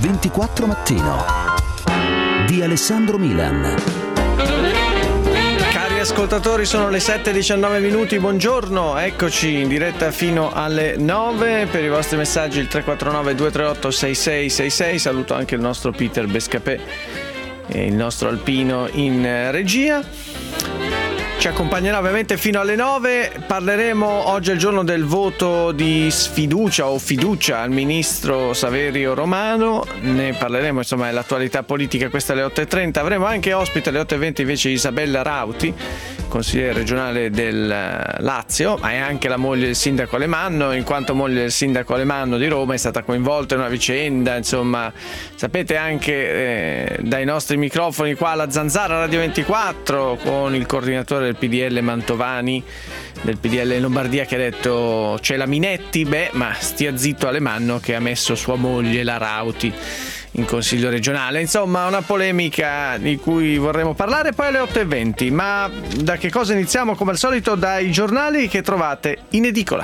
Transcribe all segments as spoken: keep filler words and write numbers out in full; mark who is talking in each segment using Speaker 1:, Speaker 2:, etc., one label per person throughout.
Speaker 1: ventiquattro Mattino di Alessandro Milan.
Speaker 2: Cari ascoltatori, sono le sette e diciannove minuti, buongiorno, eccoci in diretta fino alle nove. Per i vostri messaggi il tre quattro nove due tre otto sei sei sei sei. Saluto anche il nostro Peter Bescapè e il nostro Alpino in regia. Ci accompagnerà ovviamente fino alle nove. Parleremo, oggi è il giorno del voto di sfiducia o fiducia al ministro Saverio Romano, ne parleremo, insomma è l'attualità politica, questa alle otto e trenta. Avremo anche ospite alle otto e venti invece Isabella Rauti, consigliere regionale del Lazio, ma è anche la moglie del sindaco Alemanno, in quanto moglie del sindaco Alemanno di Roma è stata coinvolta in una vicenda, insomma sapete anche eh, dai nostri microfoni qua alla Zanzara Radio ventiquattro con il coordinatore del P D L Mantovani, del P D L in Lombardia, che ha detto c'è la Minetti, beh ma stia zitto Alemanno che ha messo sua moglie la Rauti in consiglio regionale. Insomma una polemica di cui vorremmo parlare poi alle otto e venti. Ma da che cosa iniziamo? Come al solito dai giornali che trovate in edicola.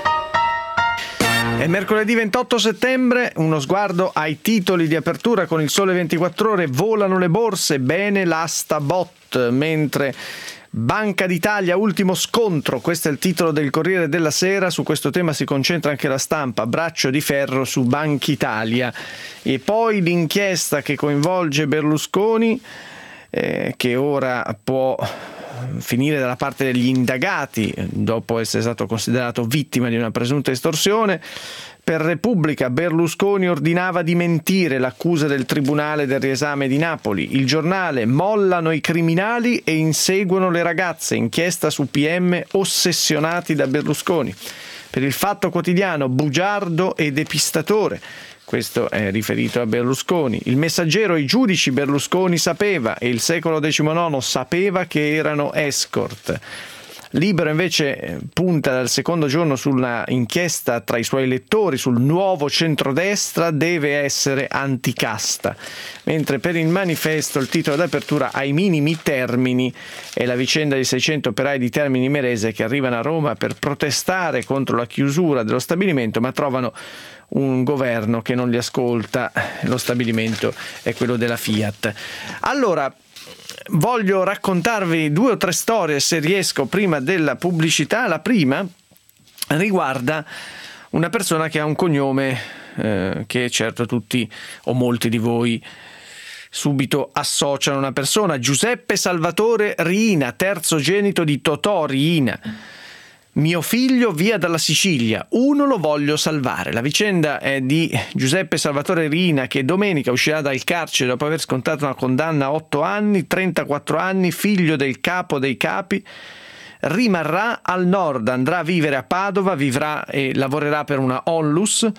Speaker 2: È mercoledì ventotto settembre, uno sguardo ai titoli di apertura con il Sole ventiquattro Ore. Volano le borse, bene l'asta bot, mentre Banca d'Italia, ultimo scontro, questo è il titolo del Corriere della Sera, su questo tema si concentra anche la Stampa, braccio di ferro su Banca Italia. E poi l'inchiesta che coinvolge Berlusconi, eh, che ora può finire dalla parte degli indagati dopo essere stato considerato vittima di una presunta estorsione. Per Repubblica, Berlusconi ordinava di mentire l'accusa del Tribunale del riesame di Napoli. Il Giornale, mollano i criminali e inseguono le ragazze, inchiesta su P M ossessionati da Berlusconi. Per il Fatto Quotidiano, bugiardo e depistatore. Questo è riferito a Berlusconi. Il Messaggero, i giudici Berlusconi sapeva, e il Secolo diciannove sapeva che erano escort. Libero invece punta dal secondo giorno sulla inchiesta tra i suoi lettori sul nuovo centrodestra, deve essere anticasta. Mentre per il Manifesto il titolo d'apertura, ai minimi termini, è la vicenda di seicento operai di Termini Imerese che arrivano a Roma per protestare contro la chiusura dello stabilimento, ma trovano un governo che non li ascolta. Lo stabilimento è quello della Fiat. Allora, voglio raccontarvi due o tre storie, se riesco, prima della pubblicità. La prima riguarda una persona che ha un cognome eh, che certo tutti o molti di voi subito associano a una persona: Giuseppe Salvatore Riina, terzogenito di Totò Riina. Mio figlio via dalla Sicilia, uno lo voglio salvare. La vicenda è di Giuseppe Salvatore Riina, che domenica uscirà dal carcere dopo aver scontato una condanna a otto anni, trentaquattro anni, figlio del capo dei capi. Rimarrà al nord, andrà a vivere a Padova, vivrà e lavorerà per una Onlus.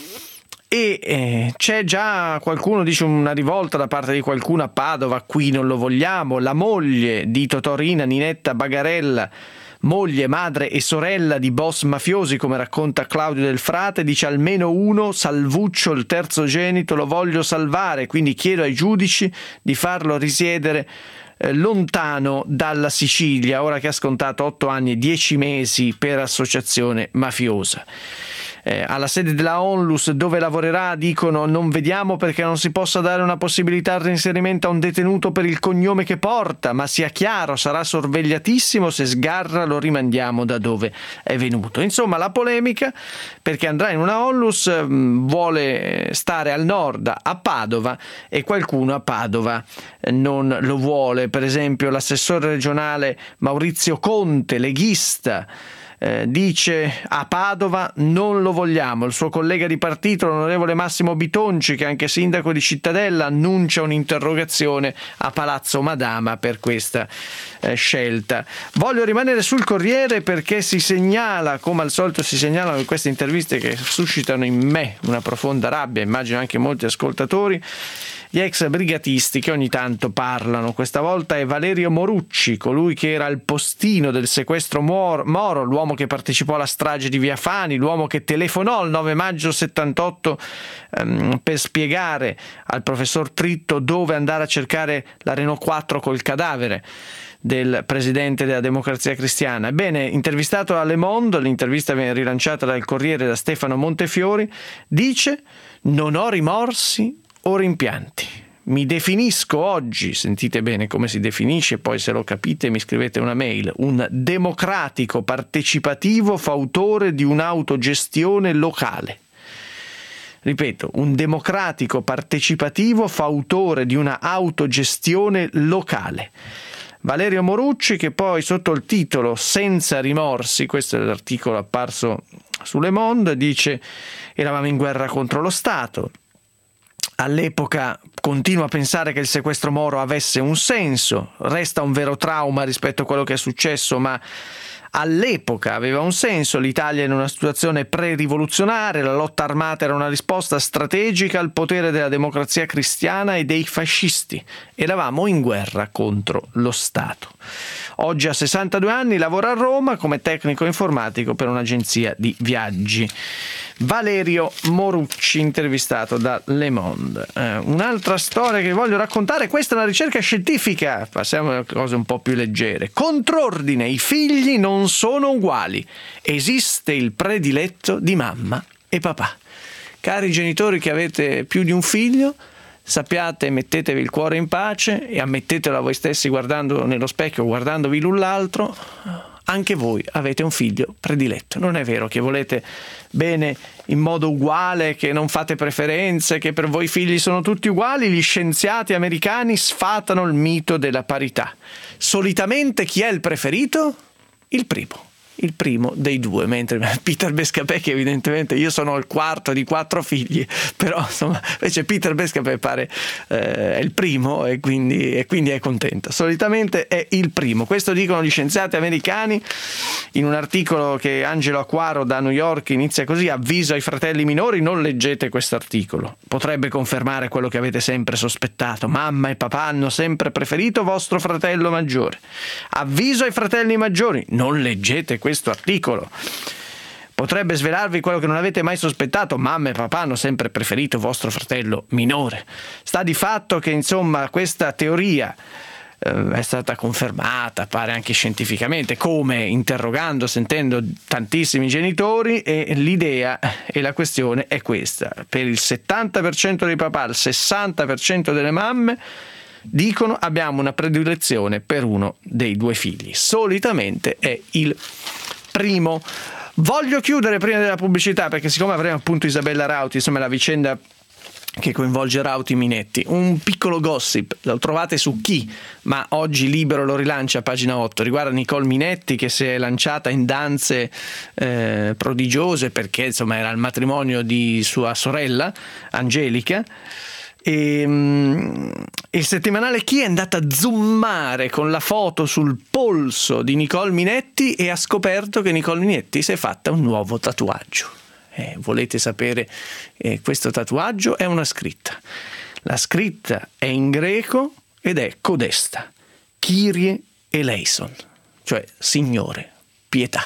Speaker 2: E eh, c'è già qualcuno, dice una rivolta da parte di qualcuno a Padova, qui non lo vogliamo. La moglie di Totò Riina, Ninetta Bagarella, moglie, madre e sorella di boss mafiosi, come racconta Claudio Del Frate, dice almeno uno, Salvuccio, il terzogenito, lo voglio salvare, quindi chiedo ai giudici di farlo risiedere eh, lontano dalla Sicilia, ora che ha scontato otto anni e dieci mesi per associazione mafiosa. Eh, alla sede della Onlus dove lavorerà dicono non vediamo perché non si possa dare una possibilità al reinserimento a un detenuto per il cognome che porta, ma sia chiaro, sarà sorvegliatissimo, se sgarra lo rimandiamo da dove è venuto. Insomma, la polemica, perché andrà in una Onlus, mh, vuole stare al nord a Padova e qualcuno a Padova eh, non lo vuole. Per esempio l'assessore regionale Maurizio Conte, leghista, Eh, dice a Padova non lo vogliamo. Il suo collega di partito, l'onorevole Massimo Bitonci, che è anche sindaco di Cittadella, annuncia un'interrogazione a Palazzo Madama per questa eh, scelta. Voglio rimanere sul Corriere perché si segnala, come al solito si segnalano in queste interviste che suscitano in me una profonda rabbia, immagino anche molti ascoltatori, gli ex brigatisti che ogni tanto parlano. Questa volta è Valerio Morucci, colui che era il postino del sequestro Moro, l'uomo che partecipò alla strage di Via Fani, l'uomo che telefonò il nove maggio settantotto ehm, per spiegare al professor Tritto dove andare a cercare la Renault quattro col cadavere del presidente della Democrazia Cristiana. Ebbene, intervistato a Le Monde, l'intervista viene rilanciata dal Corriere da Stefano Montefiori, dice: non ho rimorsi, o rimpianti? Mi definisco oggi, sentite bene come si definisce, poi se lo capite mi scrivete una mail, un democratico partecipativo fautore di un'autogestione locale. Ripeto, un democratico partecipativo fautore di una autogestione locale. Valerio Morucci, che poi sotto il titolo Senza rimorsi, questo è l'articolo apparso su Le Monde, dice: eravamo in guerra contro lo Stato. All'epoca continuo a pensare che il sequestro Moro avesse un senso, resta un vero trauma rispetto a quello che è successo, ma all'epoca aveva un senso. L'Italia in una situazione pre-rivoluzionaria, la lotta armata era una risposta strategica al potere della democrazia cristiana e dei fascisti. Eravamo in guerra contro lo Stato. Oggi ha sessantadue anni, lavora a Roma come tecnico informatico per un'agenzia di viaggi. Valerio Morucci, intervistato da Le Monde. Eh, un'altra storia che voglio raccontare, questa è una ricerca scientifica, passiamo a cose un po' più leggere. Contrordine, i figli non sono uguali, esiste il prediletto di mamma e papà. Cari genitori che avete più di un figlio, sappiate, mettetevi il cuore in pace e ammettetelo a voi stessi guardando nello specchio, guardandovi l'un l'altro, anche voi avete un figlio prediletto. Non è vero che volete bene in modo uguale, che non fate preferenze, che per voi i figli sono tutti uguali. Gli scienziati americani sfatano il mito della parità. Solitamente chi è il preferito? Il primo. Il primo dei due, mentre Peter Bescapè, che evidentemente io sono il quarto di quattro figli, però insomma invece Peter Bescapè pare eh, è il primo e quindi, e quindi è contento. Solitamente è il primo, questo dicono gli scienziati americani in un articolo che Angelo Acquaro da New York inizia così: avviso ai fratelli minori, non leggete questo articolo, potrebbe confermare quello che avete sempre sospettato, mamma e papà hanno sempre preferito vostro fratello maggiore. Avviso ai fratelli maggiori, non leggete questo questo articolo, potrebbe svelarvi quello che non avete mai sospettato, mamma e papà hanno sempre preferito vostro fratello minore. Sta di fatto che insomma questa teoria eh, è stata confermata, pare anche scientificamente, come interrogando, sentendo tantissimi genitori, e l'idea e la questione è questa: per il settanta per cento dei papà, il sessanta per cento delle mamme dicono abbiamo una predilezione per uno dei due figli, solitamente è il primo. Voglio chiudere prima della pubblicità, perché siccome avremo appunto Isabella Rauti, insomma la vicenda che coinvolge Rauti Minetti, un piccolo gossip, lo trovate su Chi, ma oggi Libero lo rilancia, pagina otto, riguarda Nicole Minetti, che si è lanciata in danze eh, prodigiose perché insomma era il matrimonio di sua sorella Angelica. E, um, il settimanale Chi è andata a zoomare con la foto sul polso di Nicole Minetti e ha scoperto che Nicole Minetti si è fatta un nuovo tatuaggio. Eh, volete sapere eh, questo tatuaggio? È una scritta. La scritta è in greco ed è codesta: Kyrie eleison, cioè Signore, pietà.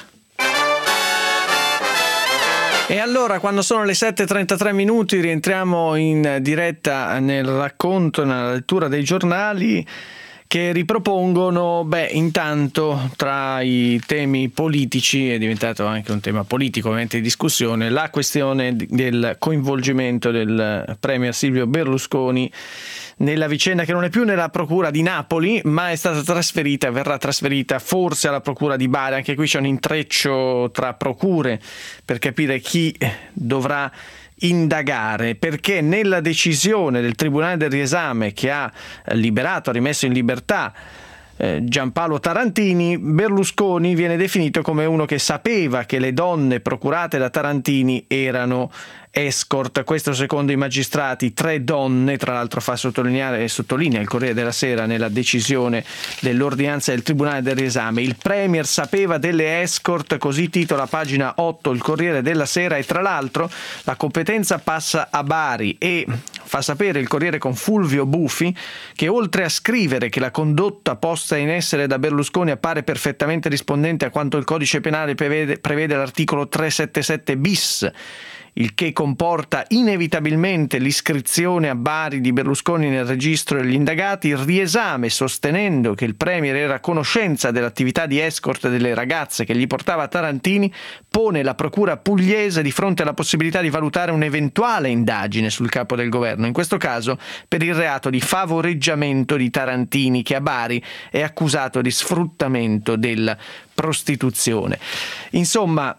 Speaker 2: E allora, quando sono le sette e trentatré minuti, rientriamo in diretta nel racconto, nella lettura dei giornali che ripropongono, beh, intanto tra i temi politici è diventato anche un tema politico ovviamente di discussione, la questione del coinvolgimento del premier Silvio Berlusconi nella vicenda che non è più nella procura di Napoli, ma è stata trasferita, verrà trasferita forse alla procura di Bari. Anche qui c'è un intreccio tra procure per capire chi dovrà indagare, perché nella decisione del Tribunale del Riesame che ha liberato, ha rimesso in libertà eh, Giampaolo Tarantini, Berlusconi viene definito come uno che sapeva che le donne procurate da Tarantini erano escort. Questo secondo i magistrati, tre donne, tra l'altro fa sottolineare e sottolinea il Corriere della Sera nella decisione dell'ordinanza del Tribunale del Riesame. Il premier sapeva delle escort, così titola pagina otto il Corriere della Sera, e tra l'altro la competenza passa a Bari, e fa sapere il Corriere con Fulvio Bufi che oltre a scrivere che la condotta posta in essere da Berlusconi appare perfettamente rispondente a quanto il codice penale prevede, prevede l'articolo trecentosettantasette bis, il che comporta inevitabilmente l'iscrizione a Bari di Berlusconi nel registro degli indagati, il riesame sostenendo che il premier era a conoscenza dell'attività di escort delle ragazze che gli portava a Tarantini, pone la procura pugliese di fronte alla possibilità di valutare un'eventuale indagine sul capo del governo, in questo caso per il reato di favoreggiamento di Tarantini, che a Bari è accusato di sfruttamento della prostituzione. Insomma,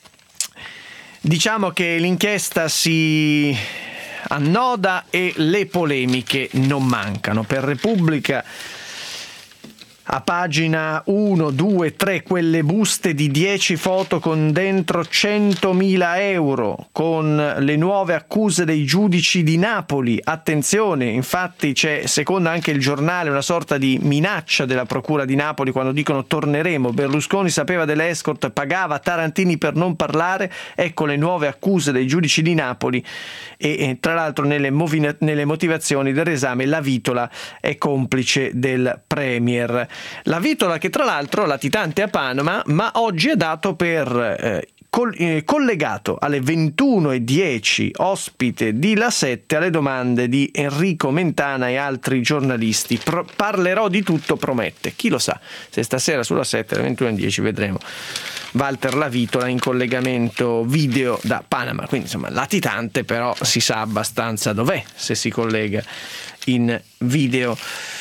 Speaker 2: diciamo che l'inchiesta si annoda e le polemiche non mancano. Per Repubblica, a pagina uno, due, tre, quelle buste di dieci foto con dentro centomila euro, con le nuove accuse dei giudici di Napoli. Attenzione, infatti c'è, secondo anche il giornale, una sorta di minaccia della procura di Napoli quando dicono torneremo, Berlusconi sapeva delle escort, pagava Tarantini per non parlare, ecco le nuove accuse dei giudici di Napoli. E, e tra l'altro nelle, movi- nelle motivazioni del riesame la Vitola è complice del premier. La Vitola che tra l'altro latitante a Panama, ma oggi è dato per eh, col- eh, collegato alle ventuno e dieci, ospite di La sette alle domande di Enrico Mentana e altri giornalisti. Pro- parlerò di tutto, promette. Chi lo sa, se stasera sulla sette alle ventuno e dieci vedremo Walter La Vitola in collegamento video da Panama. Quindi insomma latitante, però si sa abbastanza dov'è se si collega in video.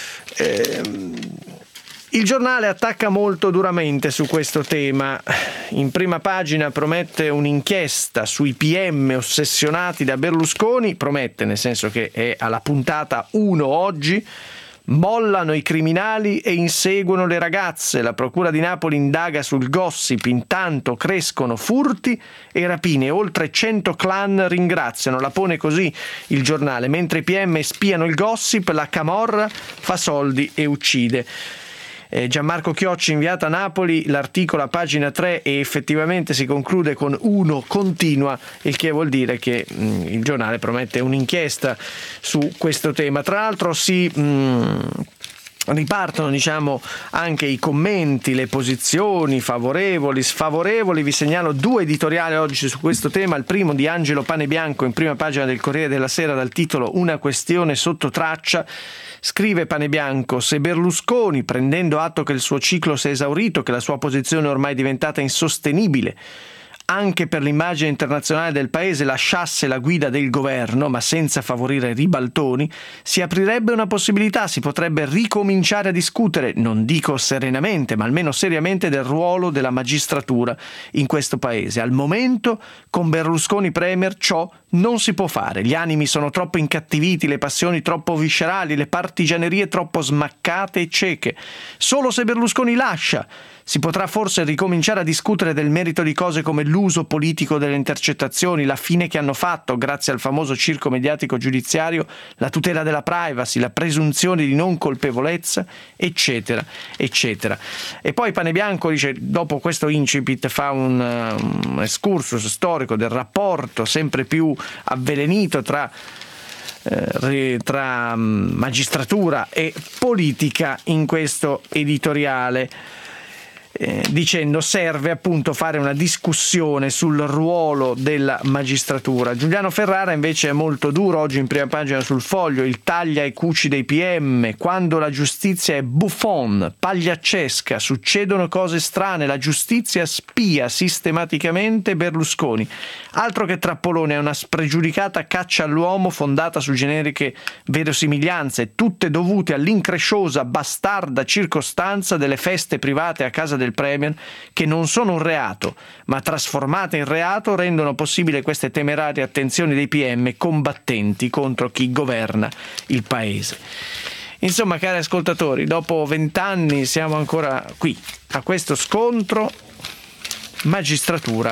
Speaker 2: Ehm... Il giornale attacca molto duramente su questo tema. In prima pagina promette un'inchiesta sui P M ossessionati da Berlusconi, promette nel senso che è alla puntata uno oggi. Mollano i criminali e inseguono le ragazze. La procura di Napoli indaga sul gossip, intanto crescono furti e rapine. Oltre cento clan ringraziano. La pone così il giornale. Mentre i P M spiano il gossip, la camorra fa soldi e uccide. Eh, Gianmarco Chiocci inviato a Napoli, l'articolo a pagina tre e effettivamente si conclude con uno continua, il che vuol dire che mh, il giornale promette un'inchiesta su questo tema. Tra l'altro si mh, ripartono diciamo anche i commenti, le posizioni favorevoli, sfavorevoli. Vi segnalo due editoriali oggi su questo tema. Il primo di Angelo Panebianco in prima pagina del Corriere della Sera dal titolo Una questione sotto traccia. Scrive Panebianco: se Berlusconi, prendendo atto che il suo ciclo si è esaurito, che la sua posizione ormai è diventata insostenibile anche per l'immagine internazionale del paese, lasciasse la guida del governo, ma senza favorire ribaltoni, si aprirebbe una possibilità, si potrebbe ricominciare a discutere, non dico serenamente, ma almeno seriamente, del ruolo della magistratura in questo paese. Al momento, con Berlusconi premier, ciò non si può fare. Gli animi sono troppo incattiviti, le passioni troppo viscerali, le partigianerie troppo smaccate e cieche. Solo se Berlusconi lascia si potrà forse ricominciare a discutere del merito di cose come l'uso politico delle intercettazioni, la fine che hanno fatto, grazie al famoso circo mediatico giudiziario, la tutela della privacy, la presunzione di non colpevolezza, eccetera, eccetera. E poi Panebianco dice, dopo questo incipit, fa un, un excursus storico del rapporto sempre più avvelenito tra eh, tra magistratura e politica in questo editoriale. Eh, dicendo serve appunto fare una discussione sul ruolo della magistratura. Giuliano Ferrara invece è molto duro oggi in prima pagina sul Foglio: il taglia e cuci dei P M, quando la giustizia è buffon, pagliaccesca, succedono cose strane, la giustizia spia sistematicamente Berlusconi. Altro che trappolone, è una spregiudicata caccia all'uomo fondata su generiche verosimiglianze, tutte dovute all'incresciosa bastarda circostanza delle feste private a casa del Premier, che non sono un reato, ma trasformate in reato rendono possibile queste temerarie attenzioni dei P M combattenti contro chi governa il paese. Insomma, cari ascoltatori, dopo vent'anni siamo ancora qui a questo scontro magistratura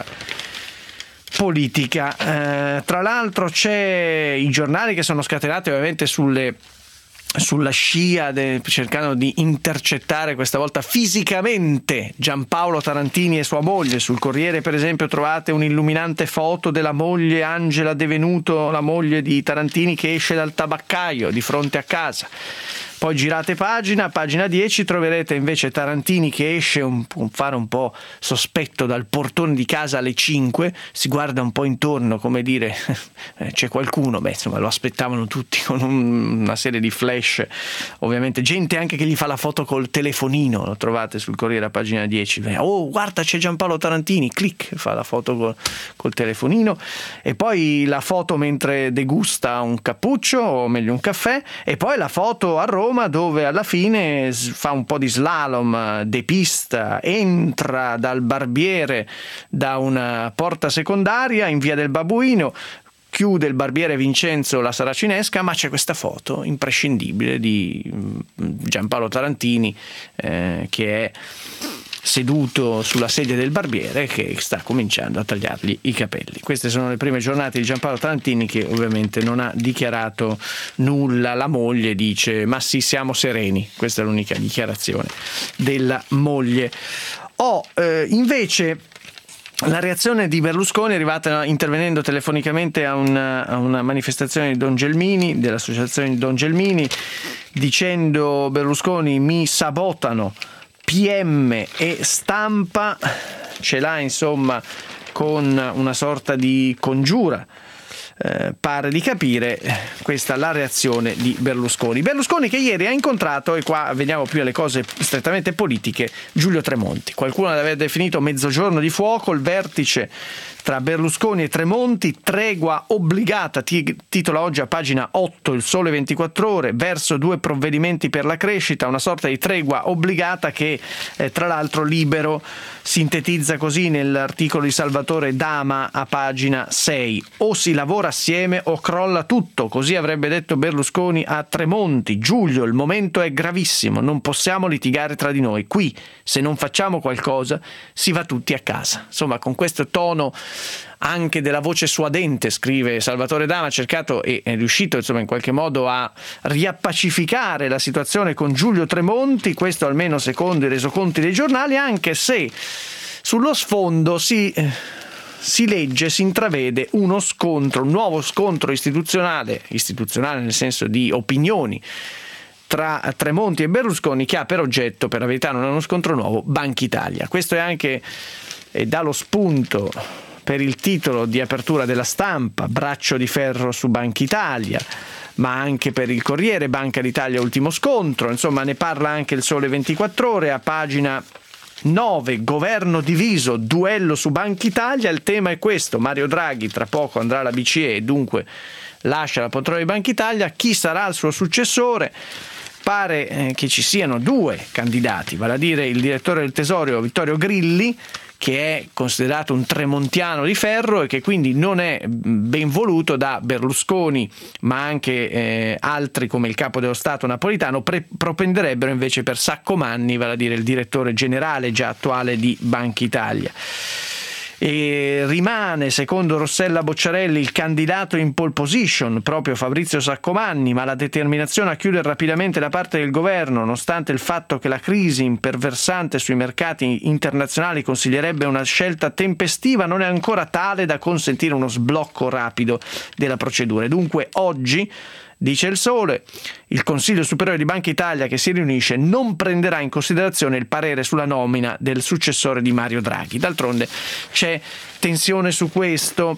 Speaker 2: politica. Eh, tra l'altro c'è i giornali che sono scatenati ovviamente sulle sulla scia de, cercando di intercettare questa volta fisicamente Giampaolo Tarantini e sua moglie. Sul Corriere per esempio trovate un'illuminante foto della moglie Angela De Venuto, la moglie di Tarantini, che esce dal tabaccaio di fronte a casa. Poi girate pagina, pagina dieci, troverete invece Tarantini che esce un, un fare un po' sospetto dal portone di casa alle cinque, si guarda un po' intorno come dire c'è qualcuno, beh insomma lo aspettavano tutti con un, una serie di flash, ovviamente gente anche che gli fa la foto col telefonino, lo trovate sul Corriere a pagina dieci, oh guarda c'è Giampaolo Tarantini, clic, fa la foto col, col telefonino, e poi la foto mentre degusta un cappuccio o meglio un caffè, e poi la foto a Roma dove alla fine fa un po' di slalom de pista, entra dal barbiere da una porta secondaria in via del Babuino, chiude il barbiere Vincenzo la saracinesca, ma c'è questa foto imprescindibile di Giampaolo Tarantini eh, che è seduto sulla sedia del barbiere che sta cominciando a tagliargli i capelli. Queste sono le prime giornate di Giampaolo Tarantini, che ovviamente non ha dichiarato nulla. La moglie dice ma sì, siamo sereni, questa è l'unica dichiarazione della moglie. Ho oh, eh, invece la reazione di Berlusconi è arrivata intervenendo telefonicamente a una, a una manifestazione di Don Gelmini, dell'associazione di Don Gelmini, dicendo Berlusconi mi sabotano P M e stampa, ce l'ha insomma con una sorta di congiura. Eh, pare di capire, questa è la reazione di Berlusconi. Berlusconi che ieri ha incontrato, e qua veniamo più alle cose strettamente politiche, Giulio Tremonti. Qualcuno l'aveva definito mezzogiorno di fuoco, il vertice tra Berlusconi e Tremonti, tregua obbligata, titola oggi a pagina otto il Sole ventiquattro Ore, verso due provvedimenti per la crescita, una sorta di tregua obbligata che eh, tra l'altro Libero sintetizza così nell'articolo di Salvatore Dama a pagina sei: o si lavora assieme o crolla tutto, così avrebbe detto Berlusconi a Tremonti. Giulio, il momento è gravissimo, non possiamo litigare tra di noi, qui se non facciamo qualcosa si va tutti a casa. Insomma, con questo tono anche della voce suadente, scrive Salvatore Dama, ha cercato e è riuscito insomma in qualche modo a riappacificare la situazione con Giulio Tremonti, questo almeno secondo i resoconti dei giornali, anche se sullo sfondo si, si legge, si intravede uno scontro, un nuovo scontro istituzionale, istituzionale nel senso di opinioni, tra Tremonti e Berlusconi, che ha per oggetto, per la verità non è uno scontro nuovo, Banca Italia. Questo è anche, e dà lo spunto per il titolo di apertura della Stampa, braccio di ferro su Banca Italia, ma anche per il Corriere, Banca d'Italia ultimo scontro, insomma ne parla anche il Sole ventiquattro Ore a pagina nove, governo diviso, duello su Banca Italia. Il tema è questo: Mario Draghi tra poco andrà alla B C E e dunque lascia la poltrona di Banca Italia, chi sarà il suo successore? Pare eh, che ci siano due candidati, vale a dire il direttore del Tesoro Vittorio Grilli, che è considerato un tremontiano di ferro e che quindi non è ben voluto da Berlusconi, ma anche eh, altri come il capo dello Stato Napolitano pre- propenderebbero invece per Saccomanni, vale a dire il direttore generale già attuale di Banca Italia. E rimane, secondo Rossella Bocciarelli, il candidato in pole position proprio Fabrizio Saccomanni, ma la determinazione a chiudere rapidamente la parte del governo, nonostante il fatto che la crisi imperversante sui mercati internazionali consiglierebbe una scelta tempestiva, non è ancora tale da consentire uno sblocco rapido della procedura. Dunque oggi, dice il Sole, il Consiglio Superiore di Banca Italia che si riunisce non prenderà in considerazione il parere sulla nomina del successore di Mario Draghi. D'altronde c'è tensione su questo.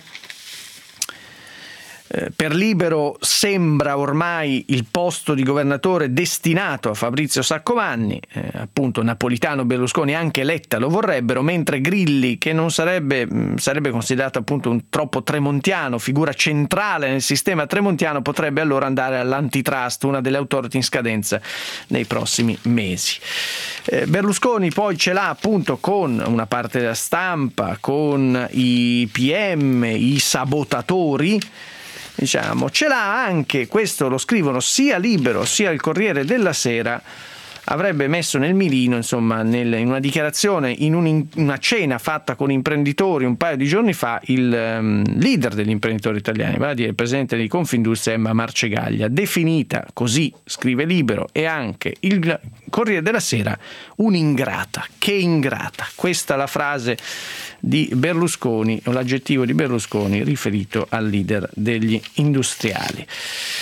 Speaker 2: Eh, per Libero sembra ormai il posto di governatore destinato a Fabrizio Saccomanni, eh, appunto Napolitano, Berlusconi, anche Letta lo vorrebbero, mentre Grilli, che non sarebbe, mh, sarebbe considerato appunto un troppo tremontiano, figura centrale nel sistema tremontiano, potrebbe allora andare all'antitrust, una delle authority in scadenza nei prossimi mesi. Eh, Berlusconi poi ce l'ha appunto con una parte della Stampa, con i P M, i sabotatori, diciamo, ce l'ha anche, questo lo scrivono sia Libero sia il Corriere della Sera, avrebbe messo nel mirino, insomma, nel, in una dichiarazione, in, un, in una cena fatta con imprenditori un paio di giorni fa, il um, leader degli imprenditori italiani, vale a dire il presidente di Confindustria Emma Marcegaglia, definita così, scrive Libero e anche il Corriere della Sera, un'ingrata. Che ingrata, questa è la frase di Berlusconi, o l'aggettivo di Berlusconi riferito al leader degli industriali.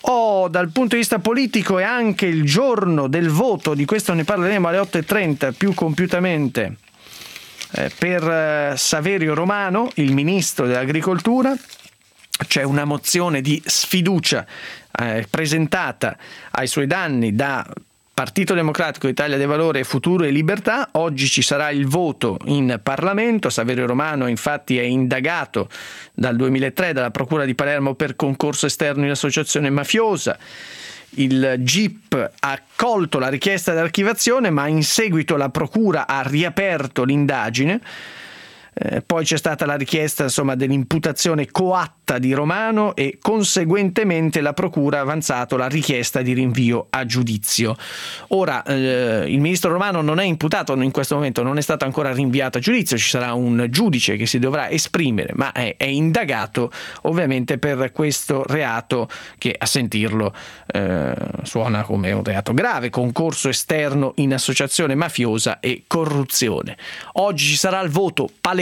Speaker 2: Oh, dal punto di vista politico è anche il giorno del voto, di questo ne parleremo alle otto e trenta più compiutamente, eh, per eh, Saverio Romano, il ministro dell'Agricoltura. C'è una mozione di sfiducia eh, presentata ai suoi danni da Partito Democratico, Italia dei Valori, Futuro e Libertà. Oggi ci sarà il voto in Parlamento. Saverio Romano infatti è indagato dal duemilatré dalla Procura di Palermo per concorso esterno in associazione mafiosa. Il G I P ha accolto la richiesta di archiviazione, ma in seguito la Procura ha riaperto l'indagine. Eh, poi c'è stata la richiesta insomma dell'imputazione coatta di Romano e conseguentemente la Procura ha avanzato la richiesta di rinvio a giudizio. Ora eh, il ministro Romano non è imputato in questo momento, non è stato ancora rinviato a giudizio, ci sarà un giudice che si dovrà esprimere, ma è, è indagato ovviamente per questo reato che a sentirlo eh, suona come un reato grave: concorso esterno in associazione mafiosa e corruzione. Oggi ci sarà il voto palese.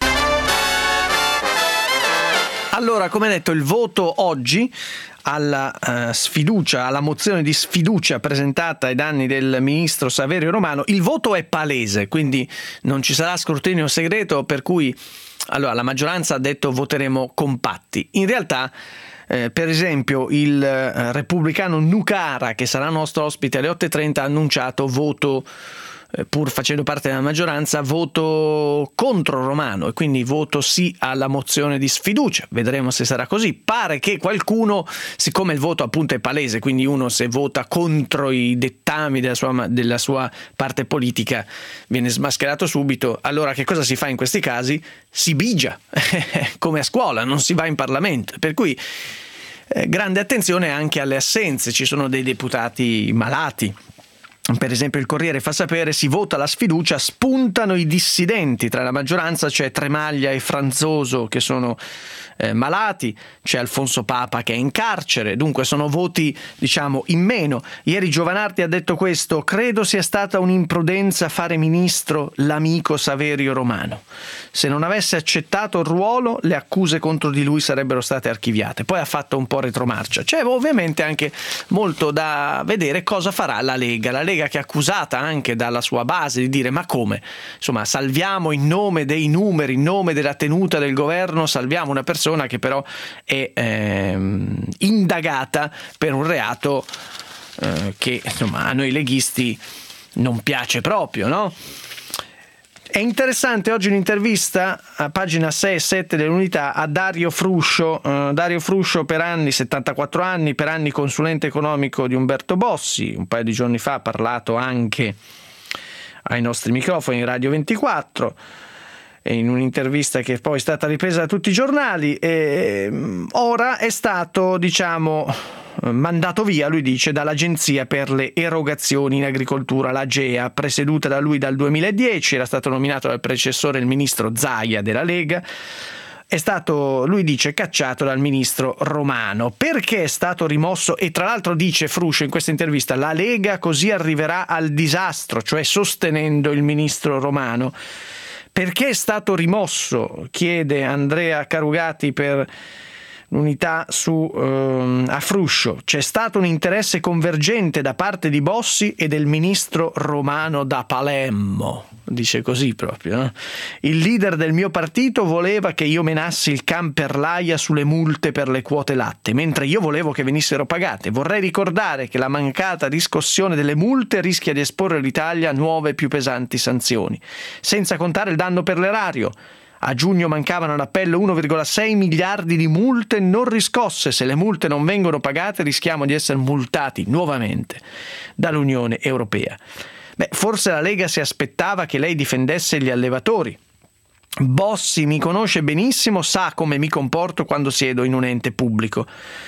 Speaker 2: Allora, come detto, il voto oggi alla uh, sfiducia, alla mozione di sfiducia presentata ai danni del ministro Saverio Romano, il voto è palese, quindi non ci sarà scrutinio segreto, per cui allora, la maggioranza ha detto voteremo compatti. In realtà Eh, per esempio il eh, repubblicano Nucara, che sarà nostro ospite alle otto e trenta, ha annunciato voto, eh, pur facendo parte della maggioranza, voto contro Romano e quindi voto sì alla mozione di sfiducia. Vedremo se sarà così. Pare che qualcuno, siccome il voto appunto è palese, quindi uno se vota contro i dettami della sua, della sua parte politica viene smascherato subito. Allora che cosa si fa in questi casi? Si bigia, come a scuola, non si va in Parlamento. Per cui eh, grande attenzione anche alle assenze. Ci sono dei deputati malati. Per esempio il Corriere fa sapere: si vota la sfiducia, spuntano i dissidenti. Tra la maggioranza c'è Tremaglia e Franzoso che sono eh, malati, c'è Alfonso Papa che è in carcere, dunque sono voti diciamo in meno. Ieri Giovanardi ha detto questo: credo sia stata un'imprudenza fare ministro l'amico Saverio Romano. Se non avesse accettato il ruolo, le accuse contro di lui sarebbero state archiviate. Poi ha fatto un po' retromarcia. C'è ovviamente anche molto da vedere cosa farà la Lega. La Lega che è accusata anche dalla sua base di dire: ma come? Insomma, salviamo in nome dei numeri, in nome della tenuta del governo, salviamo una persona che però è ehm, indagata per un reato eh, che insomma a noi leghisti non piace proprio, no? È interessante oggi un'intervista a pagina sei e sette dell'Unità a Dario Fruscio. Uh, Dario Fruscio per anni, settantaquattro anni, per anni consulente economico di Umberto Bossi. Un paio di giorni fa ha parlato anche ai nostri microfoni Radio ventiquattro, e in un'intervista che poi è stata ripresa da tutti i giornali. E ora è stato, diciamo, mandato via, lui dice, dall'Agenzia per le erogazioni in agricoltura, l'Agea, presieduta da lui dal duemiladieci. Era stato nominato dal predecessore, il ministro Zaia della Lega. È stato, lui dice, cacciato dal ministro Romano. Perché è stato rimosso? E tra l'altro dice Fruscio in questa intervista: la Lega così arriverà al disastro, cioè sostenendo il ministro Romano. Perché è stato rimosso? Chiede Andrea Carugati per l'Unità su ehm, a Fruscio. C'è stato un interesse convergente da parte di Bossi e del ministro Romano da Palermo, dice così proprio, no? Il leader del mio partito voleva che io menassi il can per l'aia sulle multe per le quote latte, mentre io volevo che venissero pagate. Vorrei ricordare che la mancata riscossione delle multe rischia di esporre l'Italia a nuove più pesanti sanzioni, senza contare il danno per l'erario. A giugno mancavano all'appello uno virgola sei miliardi di multe non riscosse. Se le multe non vengono pagate rischiamo di essere multati nuovamente dall'Unione Europea. Beh, forse la Lega si aspettava che lei difendesse gli allevatori. Bossi mi conosce benissimo, sa come mi comporto quando siedo in un ente pubblico.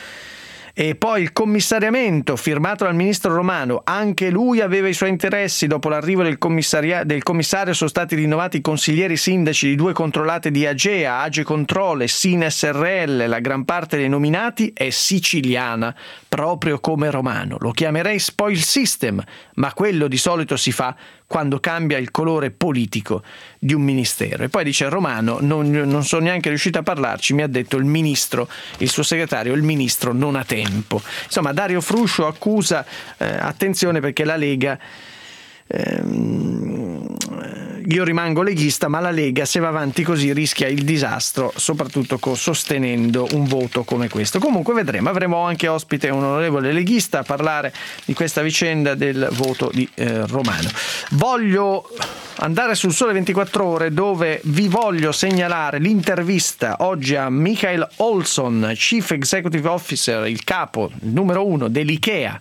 Speaker 2: E poi il commissariamento firmato dal ministro Romano, anche lui aveva i suoi interessi. Dopo l'arrivo del, del commissario sono stati rinnovati i consiglieri sindaci di due controllate di Agea, Age Control e Sine S R L. La gran parte dei nominati è siciliana, proprio come Romano. Lo chiamerei spoil system, ma quello di solito si fa quando cambia il colore politico di un ministero. E poi dice Romano, non, non sono neanche riuscito a parlarci, mi ha detto il ministro, il suo segretario, il ministro non ha tempo. Insomma, Dario Fruscio accusa, eh, attenzione perché la Lega, ehm, io rimango leghista, ma la Lega se va avanti così rischia il disastro, soprattutto sostenendo un voto come questo. Comunque vedremo, avremo anche ospite un onorevole leghista a parlare di questa vicenda del voto di eh, Romano. Voglio andare sul Sole ventiquattro Ore, dove vi voglio segnalare l'intervista oggi a Michael Olson, Chief Executive Officer, il capo, il numero uno dell'IKEA.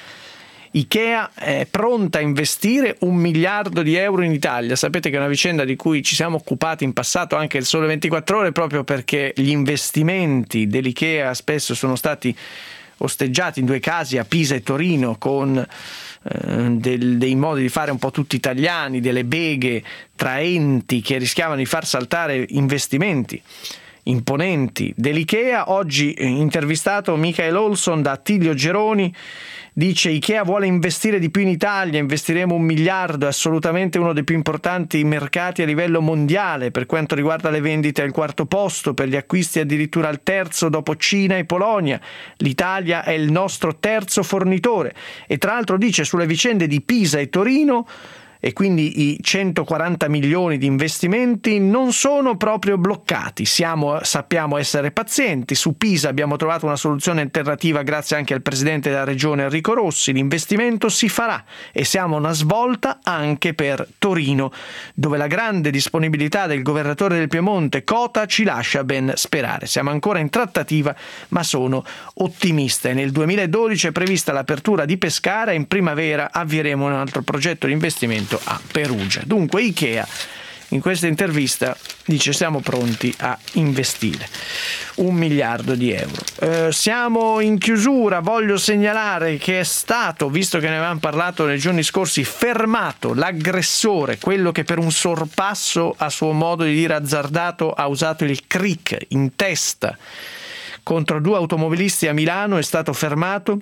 Speaker 2: IKEA è pronta a investire un miliardo di euro in Italia. Sapete che è una vicenda di cui ci siamo occupati in passato anche il Sole ventiquattro Ore, proprio perché gli investimenti dell'IKEA spesso sono stati osteggiati in due casi, a Pisa e Torino, con eh, del, dei modi di fare un po' tutti italiani, delle beghe tra enti che rischiavano di far saltare investimenti imponenti dell'IKEA. Oggi intervistato Michael Olson da Attilio Geroni, dice IKEA vuole investire di più in Italia, investiremo un miliardo, è assolutamente uno dei più importanti mercati a livello mondiale, per quanto riguarda le vendite al quarto posto, per gli acquisti addirittura al terzo dopo Cina e Polonia, l'Italia è il nostro terzo fornitore. E tra l'altro dice sulle vicende di Pisa e Torino, e quindi i centoquaranta milioni di investimenti non sono proprio bloccati. Siamo, sappiamo essere pazienti. Su Pisa abbiamo trovato una soluzione alternativa grazie anche al presidente della regione Enrico Rossi. L'investimento si farà e siamo una svolta anche per Torino, dove la grande disponibilità del governatore del Piemonte Cota ci lascia ben sperare. Siamo ancora in trattativa, ma sono ottimista. E nel duemiladodici è prevista l'apertura di Pescara e in primavera avvieremo un altro progetto di investimento a Perugia. Dunque IKEA in questa intervista dice siamo pronti a investire un miliardo di euro. Eh, siamo in chiusura, voglio segnalare che è stato, visto che ne avevamo parlato nei giorni scorsi, fermato l'aggressore, quello che per un sorpasso a suo modo di dire azzardato ha usato il cric in testa contro due automobilisti a Milano. È stato fermato,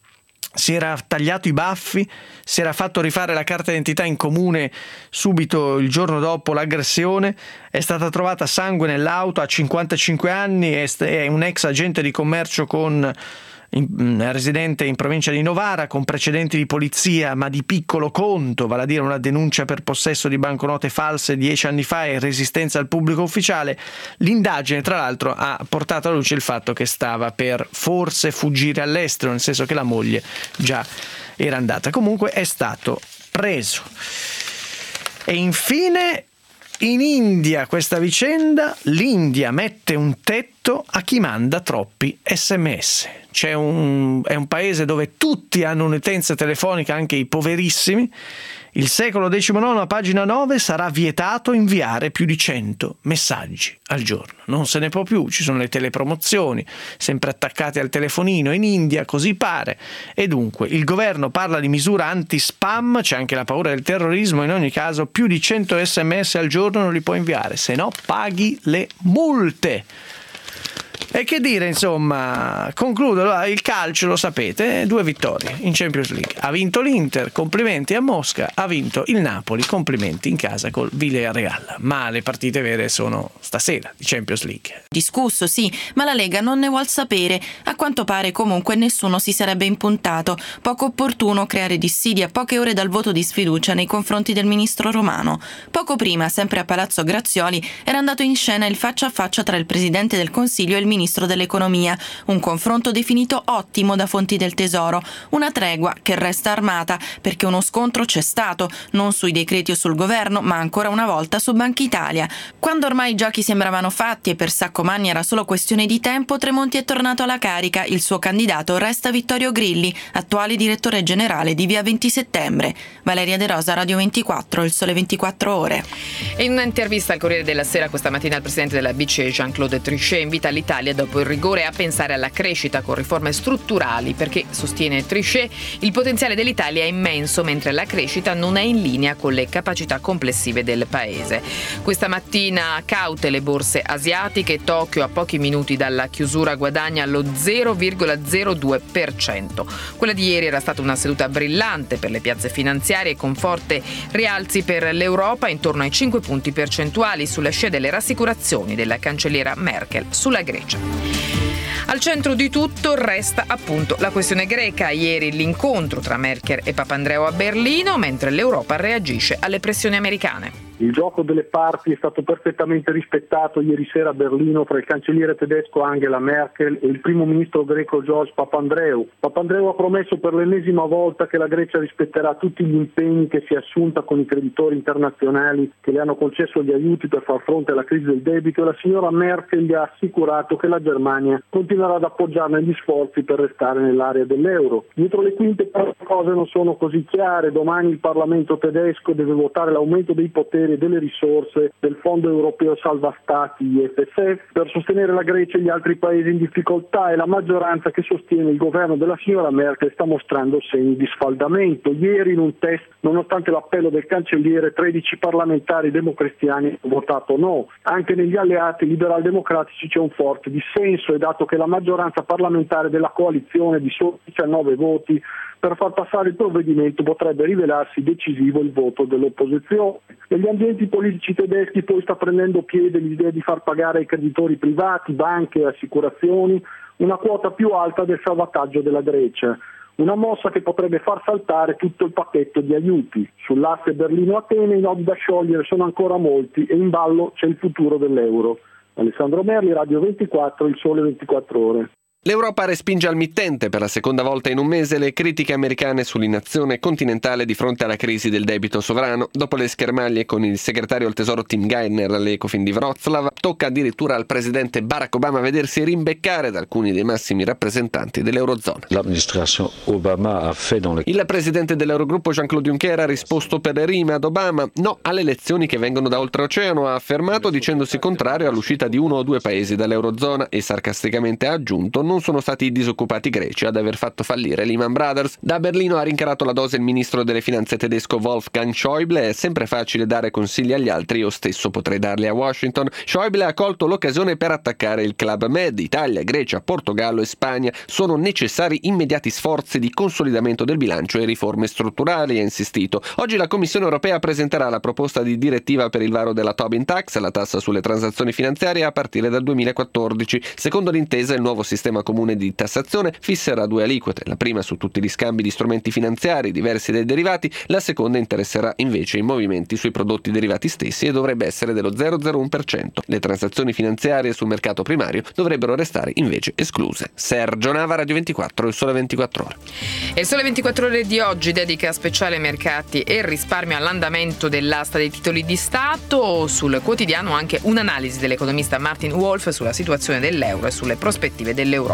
Speaker 2: si era tagliato i baffi, si era fatto rifare la carta d'identità in comune subito il giorno dopo l'aggressione, è stata trovata sangue nell'auto, ha cinquantacinque anni, è un ex agente di commercio con in, residente in provincia di Novara, con precedenti di polizia ma di piccolo conto, vale a dire una denuncia per possesso di banconote false dieci anni fa e resistenza al pubblico ufficiale. L'indagine tra l'altro ha portato alla luce il fatto che stava per forse fuggire all'estero, nel senso che la moglie già era andata. Comunque è stato preso. E infine in India questa vicenda, l'India mette un tetto a chi manda troppi sms. C'è un, è un paese dove tutti hanno un'utenza telefonica, anche i poverissimi. Il secolo diciannove, a pagina nove, sarà vietato inviare più di cento messaggi al giorno. Non se ne può più, ci sono le telepromozioni, sempre attaccate al telefonino in India, così pare. E dunque il governo parla di misura anti-spam, c'è anche la paura del terrorismo, in ogni caso più di cento sms al giorno non li puoi inviare, se no paghi le multe. E che dire, insomma, concludo, il calcio lo sapete, due vittorie in Champions League. Ha vinto l'Inter, complimenti a Mosca, ha vinto il Napoli, complimenti in casa col Villarreal. Ma le partite vere sono stasera di Champions League.
Speaker 3: Discusso, sì, ma la Lega non ne vuol sapere. A quanto pare comunque nessuno si sarebbe impuntato. Poco opportuno creare dissidi a poche ore dal voto di sfiducia nei confronti del ministro Romano. Poco prima, sempre a Palazzo Grazioli, era andato in scena il faccia a faccia tra il Presidente del Consiglio e il ministro dell'Economia, un confronto definito ottimo da fonti del Tesoro, una tregua che resta armata perché uno scontro c'è stato, non sui decreti o sul governo, ma ancora una volta su Banca Italia. Quando ormai i giochi sembravano fatti e per Saccomanni era solo questione di tempo, Tremonti è tornato alla carica, il suo candidato resta Vittorio Grilli, attuale direttore generale di Via venti Settembre. Valeria De Rosa, Radio ventiquattro, Il Sole ventiquattro Ore.
Speaker 4: In un'intervista al Corriere della Sera questa mattina il presidente della B C E Jean-Claude Trichet invita l'Italia impossibile dopo il rigore a pensare alla crescita con riforme strutturali perché, sostiene Trichet, il potenziale dell'Italia è immenso mentre la crescita non è in linea con le capacità complessive del paese. Questa mattina caute le borse asiatiche, Tokyo a pochi minuti dalla chiusura guadagna lo zero virgola zero due per cento. Quella di ieri era stata una seduta brillante per le piazze finanziarie con forte rialzi per l'Europa intorno ai cinque punti percentuali sulla scia delle rassicurazioni della cancelliera Merkel sulla Grecia. Al centro di tutto resta appunto la questione greca. Ieri l'incontro tra Merkel e Papandreou a Berlino, mentre l'Europa reagisce alle pressioni americane.
Speaker 5: Il gioco delle parti è stato perfettamente rispettato ieri sera a Berlino fra il cancelliere tedesco Angela Merkel e il primo ministro greco George Papandreou. Papandreou ha promesso per l'ennesima volta che la Grecia rispetterà tutti gli impegni che si è assunta con i creditori internazionali che le hanno concesso gli aiuti per far fronte alla crisi del debito, e la signora Merkel gli ha assicurato che la Germania continuerà ad appoggiarne gli sforzi per restare nell'area dell'euro. Dietro le quinte però le cose non sono così chiare. Domani il Parlamento tedesco deve votare l'aumento dei poteri e delle risorse del Fondo Europeo Salva Stati E F S F per sostenere la Grecia e gli altri paesi in difficoltà, e la maggioranza che sostiene il governo della signora Merkel sta mostrando segni di sfaldamento. Ieri in un test, nonostante l'appello del cancelliere, tredici parlamentari democristiani hanno votato no. Anche negli alleati liberal-democratici c'è un forte dissenso, e dato che la maggioranza parlamentare della coalizione di solo diciannove voti, per far passare il provvedimento potrebbe rivelarsi decisivo il voto dell'opposizione. Negli ambienti politici tedeschi poi sta prendendo piede l'idea di far pagare ai creditori privati, banche e assicurazioni una quota più alta del salvataggio della Grecia. Una mossa che potrebbe far saltare tutto il pacchetto di aiuti. Sull'asse Berlino-Atene i nodi da sciogliere sono ancora molti e in ballo c'è il futuro dell'euro. Alessandro Merli, Radio ventiquattro, Il Sole ventiquattro Ore.
Speaker 6: L'Europa respinge al mittente per la seconda volta in un mese le critiche americane sull'inazione continentale di fronte alla crisi del debito sovrano. Dopo le schermaglie con il segretario al tesoro Tim Geithner all'Ecofin di Wroclaw, tocca addirittura al presidente Barack Obama vedersi rimbeccare da alcuni dei massimi rappresentanti dell'Eurozona.
Speaker 7: Obama ha fatto le...
Speaker 6: Il presidente dell'Eurogruppo Jean-Claude Juncker ha risposto per rima ad Obama: no alle elezioni che vengono da oltreoceano, ha affermato, dicendosi contrario all'uscita di uno o due paesi dall'Eurozona, e sarcasticamente ha aggiunto: non sono stati i disoccupati greci ad aver fatto fallire Lehman Brothers. Da Berlino ha rincarato la dose il ministro delle finanze tedesco Wolfgang Schäuble: è sempre facile dare consigli agli altri, io stesso potrei darli a Washington. Schäuble ha colto l'occasione per attaccare il Club Med. Italia, Grecia, Portogallo e Spagna sono necessari immediati sforzi di consolidamento del bilancio e riforme strutturali, ha insistito. Oggi la Commissione europea presenterà la proposta di direttiva per il varo della Tobin Tax, la tassa sulle transazioni finanziarie, a partire dal duemilaquattordici. Secondo l'intesa, il nuovo sistema comune di tassazione fisserà due aliquote, la prima su tutti gli scambi di strumenti finanziari diversi dai derivati, la seconda interesserà invece i movimenti sui prodotti derivati stessi e dovrebbe essere dello zero virgola zero uno per cento. Le transazioni finanziarie sul mercato primario dovrebbero restare invece escluse. Sergio Nava, Radio ventiquattro, Il Sole ventiquattro Ore.
Speaker 4: E Il Sole ventiquattro Ore di oggi dedica speciale mercati e risparmio all'andamento dell'asta dei titoli di Stato. Sul quotidiano anche un'analisi dell'economista Martin Wolf sulla situazione dell'euro e sulle prospettive dell'Europa.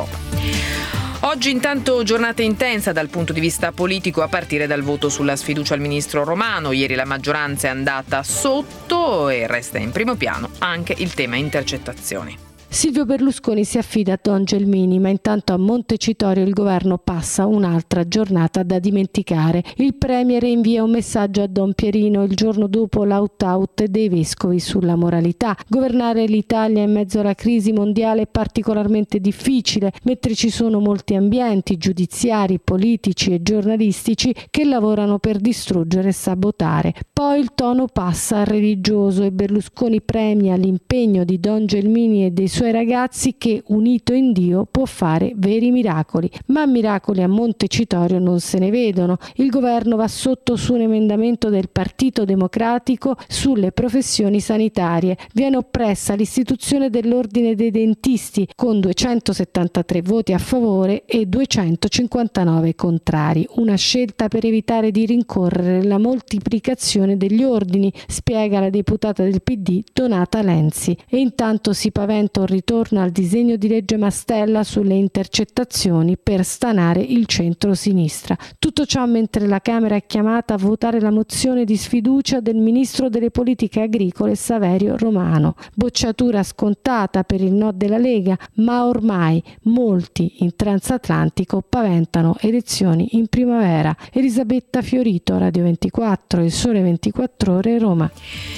Speaker 4: Oggi intanto giornata intensa dal punto di vista politico a partire dal voto sulla sfiducia al ministro Romano. Ieri la maggioranza è andata sotto e resta in primo piano anche il tema intercettazioni.
Speaker 8: Silvio Berlusconi si affida a Don Gelmini, ma intanto a Montecitorio il governo passa un'altra giornata da dimenticare. Il premier invia un messaggio a Don Pierino il giorno dopo l'out-out dei vescovi sulla moralità. Governare l'Italia in mezzo alla crisi mondiale è particolarmente difficile, mentre ci sono molti ambienti giudiziari, politici e giornalistici che lavorano per distruggere e sabotare. Poi il tono passa al religioso e Berlusconi premia l'impegno di Don Gelmini e dei suoi ragazzi che, unito in Dio, può fare veri miracoli. Ma miracoli a Montecitorio non se ne vedono. Il governo va sotto su un emendamento del Partito Democratico sulle professioni sanitarie. Viene oppressa l'istituzione dell'Ordine dei Dentisti con duecentosettantatré voti a favore e duecentocinquantanove contrari. Una scelta per evitare di rincorrere la moltiplicazione degli ordini, spiega la deputata del P D Donata Lenzi. E intanto si paventa un ritorno al disegno di legge Mastella sulle intercettazioni per stanare il centro-sinistra. Tutto ciò mentre la Camera è chiamata a votare la mozione di sfiducia del ministro delle politiche agricole Saverio Romano. Bocciatura scontata per il no della Lega, ma ormai molti in transatlantico paventano elezioni in primavera. Elisabetta Fiorito, Radio ventiquattro, Il Sole ventiquattro Ore, Roma.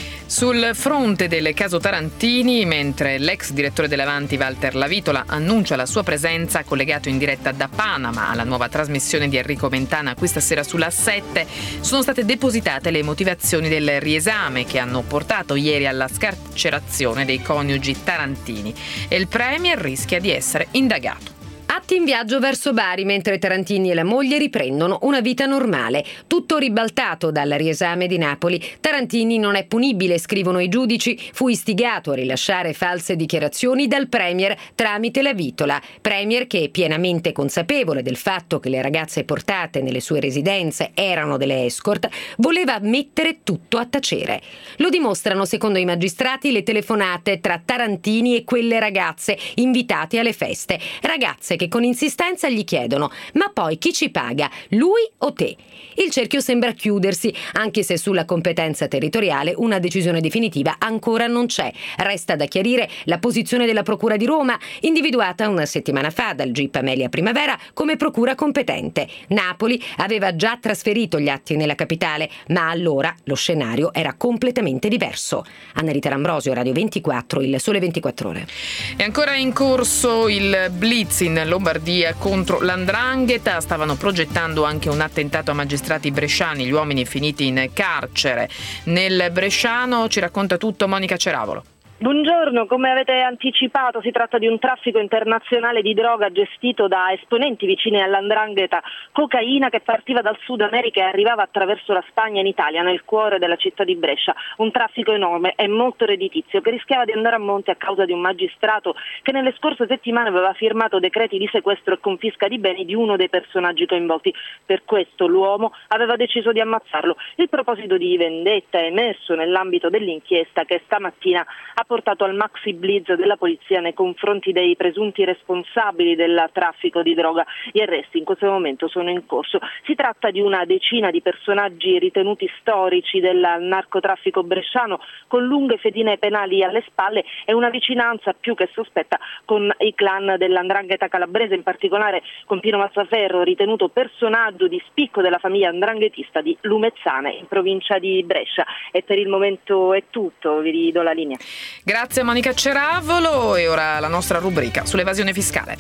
Speaker 4: Sul fronte del caso Tarantini, mentre l'ex direttore dell'Avanti Walter Lavitola annuncia la sua presenza collegato in diretta da Panama alla nuova trasmissione di Enrico Mentana questa sera sulla sette, sono state depositate le motivazioni del riesame che hanno portato ieri alla scarcerazione dei coniugi Tarantini e il premier rischia di essere indagato.
Speaker 9: Atti in viaggio verso Bari mentre Tarantini e la moglie riprendono una vita normale. Tutto ribaltato dal riesame di Napoli. Tarantini non è punibile, scrivono i giudici. Fu istigato a rilasciare false dichiarazioni dal premier tramite Lavitola. Premier che, pienamente consapevole del fatto che le ragazze portate nelle sue residenze erano delle escort, voleva mettere tutto a tacere. Lo dimostrano, secondo i magistrati, le telefonate tra Tarantini e quelle ragazze invitate alle feste. Ragazze che con insistenza gli chiedono: ma poi chi ci paga, lui o te? Il cerchio sembra chiudersi, anche se sulla competenza territoriale una decisione definitiva ancora non c'è. Resta da chiarire la posizione della Procura di Roma, individuata una settimana fa dal G I P Amelia Primavera come procura competente. Napoli aveva già trasferito gli atti nella capitale, ma allora lo scenario era completamente diverso. Annarita Lambrosio, Radio ventiquattro, Il Sole ventiquattro Ore.
Speaker 4: È ancora in corso il blitz in Lombardia contro l'Andrangheta. Stavano progettando anche un attentato a magistrati bresciani, gli uomini finiti in carcere. Nel bresciano ci racconta tutto Monica Ceravolo.
Speaker 10: Buongiorno, come avete anticipato si tratta di un traffico internazionale di droga gestito da esponenti vicini all'Andrangheta, cocaina che partiva dal Sud America e arrivava attraverso la Spagna in Italia, nel cuore della città di Brescia. Un traffico enorme e molto redditizio che rischiava di andare a monte a causa di un magistrato che nelle scorse settimane aveva firmato decreti di sequestro e confisca di beni di uno dei personaggi coinvolti. Per questo l'uomo aveva deciso di ammazzarlo. Il proposito di vendetta è emerso nell'ambito dell'inchiesta che stamattina ha portato al maxi blitz della polizia nei confronti dei presunti responsabili del traffico di droga. Gli arresti in questo momento sono in corso. Si tratta di una decina di personaggi ritenuti storici del narcotraffico bresciano, con lunghe fedine penali alle spalle e una vicinanza più che sospetta con i clan dell'Andrangheta calabrese, in particolare con Pino Mazzaferro, ritenuto personaggio di spicco della famiglia andranghetista di Lumezzane, in provincia di Brescia. E per il momento è tutto, vi ridò la linea.
Speaker 4: Grazie a Monica Ceravolo e ora la nostra rubrica sull'evasione fiscale.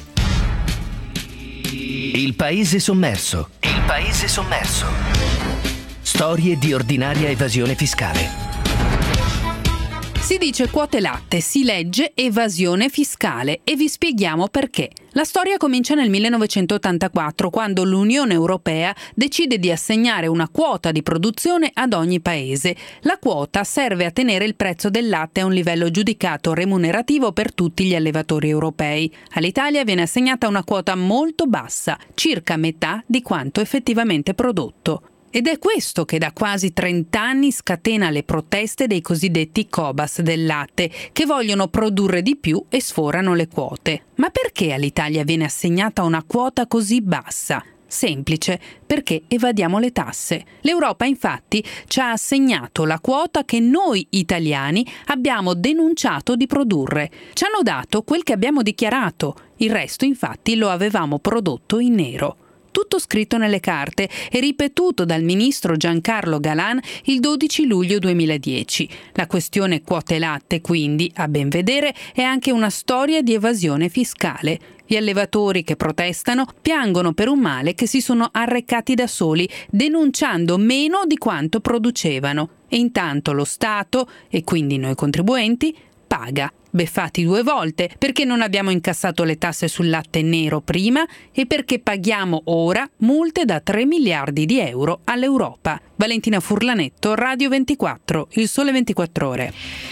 Speaker 1: Il paese sommerso. Il paese sommerso. Storie di ordinaria evasione fiscale.
Speaker 11: Si dice quote latte, si legge evasione fiscale e vi spieghiamo perché. La storia comincia nel millenovecentottantaquattro, quando l'Unione Europea decide di assegnare una quota di produzione ad ogni paese. La quota serve a tenere il prezzo del latte a un livello giudicato remunerativo per tutti gli allevatori europei. All'Italia viene assegnata una quota molto bassa, circa metà di quanto effettivamente prodotto. Ed è questo che da quasi trent'anni scatena le proteste dei cosiddetti Cobas del latte, che vogliono produrre di più e sforano le quote. Ma perché all'Italia viene assegnata una quota così bassa? Semplice, perché evadiamo le tasse. L'Europa infatti ci ha assegnato la quota che noi italiani abbiamo denunciato di produrre. Ci hanno dato quel che abbiamo dichiarato, il resto infatti lo avevamo prodotto in nero. Tutto scritto nelle carte e ripetuto dal ministro Giancarlo Galan il dodici luglio duemiladieci. La questione quote latte, quindi, a ben vedere, è anche una storia di evasione fiscale. Gli allevatori che protestano piangono per un male che si sono arrecati da soli, denunciando meno di quanto producevano. E intanto lo Stato, e quindi noi contribuenti, paga. Beffati due volte, perché non abbiamo incassato le tasse sul latte nero prima e perché paghiamo ora multe da tre miliardi di euro all'Europa. Valentina Furlanetto, Radio ventiquattro, Il Sole ventiquattro Ore.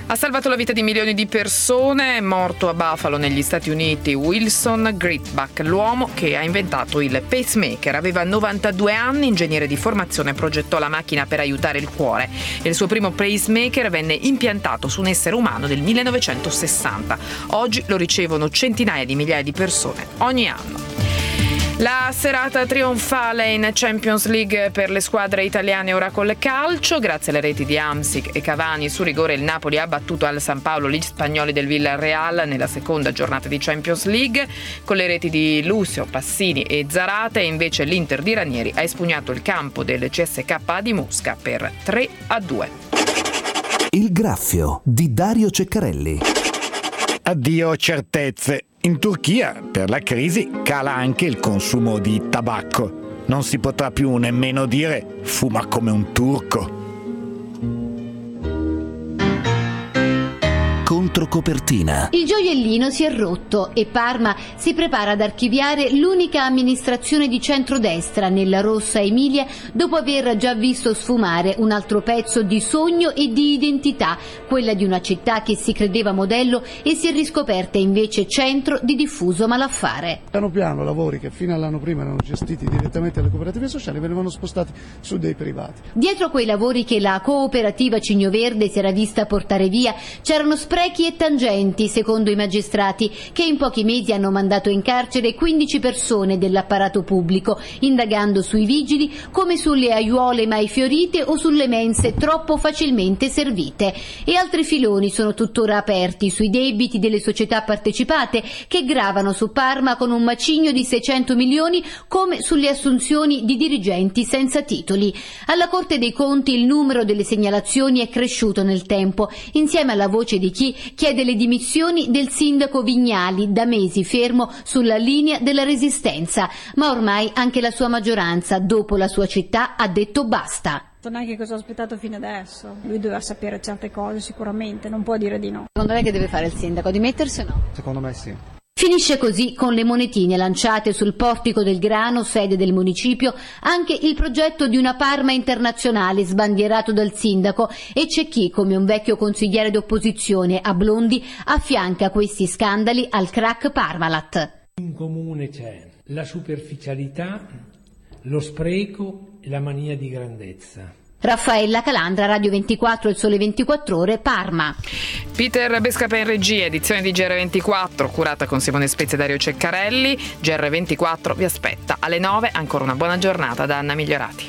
Speaker 4: Ha salvato la vita di milioni di persone, è morto a Buffalo negli Stati Uniti Wilson Greatbuck, l'uomo che ha inventato il pacemaker. Aveva novantadue anni, ingegnere di formazione, progettò la macchina per aiutare il cuore e il suo primo pacemaker venne impiantato su un essere umano nel millenovecentosessanta. Oggi lo ricevono centinaia di migliaia di persone ogni anno. La serata trionfale in Champions League per le squadre italiane ora col calcio. Grazie alle reti di Hamsik e Cavani su rigore il Napoli ha battuto al San Paolo gli spagnoli del Villarreal nella seconda giornata di Champions League. Con le reti di Lucio, Passini e Zarate invece l'Inter di Ranieri ha espugnato il campo del C S K A di Mosca per tre a due.
Speaker 12: Il graffio di Dario Ceccarelli.
Speaker 13: Addio certezze. In Turchia, per la crisi, cala anche il consumo di tabacco. Non si potrà più nemmeno dire fuma come un turco.
Speaker 12: Controcopertina.
Speaker 14: Il gioiellino si è rotto e Parma si prepara ad archiviare l'unica amministrazione di centrodestra nella Rossa Emilia dopo aver già visto sfumare un altro pezzo di sogno e di identità, quella di una città che si credeva modello e si è riscoperta invece centro di diffuso malaffare.
Speaker 15: Piano piano lavori che fino all'anno prima erano gestiti direttamente dalle cooperative sociali venivano spostati su dei privati.
Speaker 14: Dietro a quei lavori che la cooperativa Cigno Verde si era vista portare via c'erano sprechi e tangenti, secondo i magistrati, che in pochi mesi hanno mandato in carcere quindici persone dell'apparato pubblico, indagando sui vigili come sulle aiuole mai fiorite o sulle mense troppo facilmente servite. E altri filoni sono tuttora aperti sui debiti delle società partecipate che gravano su Parma con un macigno di seicento milioni, come sulle assunzioni di dirigenti senza titoli. Alla Corte dei Conti il numero delle segnalazioni è cresciuto nel tempo, insieme alla voce di chi chiede le dimissioni del sindaco Vignali, da mesi fermo sulla linea della resistenza, ma ormai anche la sua maggioranza, dopo la sua città, ha detto basta.
Speaker 16: Non è che cosa ho aspettato fino adesso, lui doveva sapere certe cose sicuramente, non può dire di no.
Speaker 14: Secondo lei che deve fare il sindaco, dimettersi o no?
Speaker 15: Secondo me sì.
Speaker 14: Finisce così con le monetine lanciate sul portico del Grano, sede del municipio, anche il progetto di una Parma internazionale sbandierato dal sindaco, e c'è chi, come un vecchio consigliere d'opposizione a Blondi, affianca questi scandali al crack Parmalat.
Speaker 17: In comune c'è la superficialità, lo spreco e la mania di grandezza.
Speaker 14: Raffaella Calandra, Radio ventiquattro, Il Sole ventiquattro Ore, Parma.
Speaker 4: Peter Bescapa in regia, edizione di G R ventiquattro, curata con Simone Spezia e Dario Ceccarelli. G R ventiquattro vi aspetta alle nove, ancora una buona giornata da Anna Migliorati.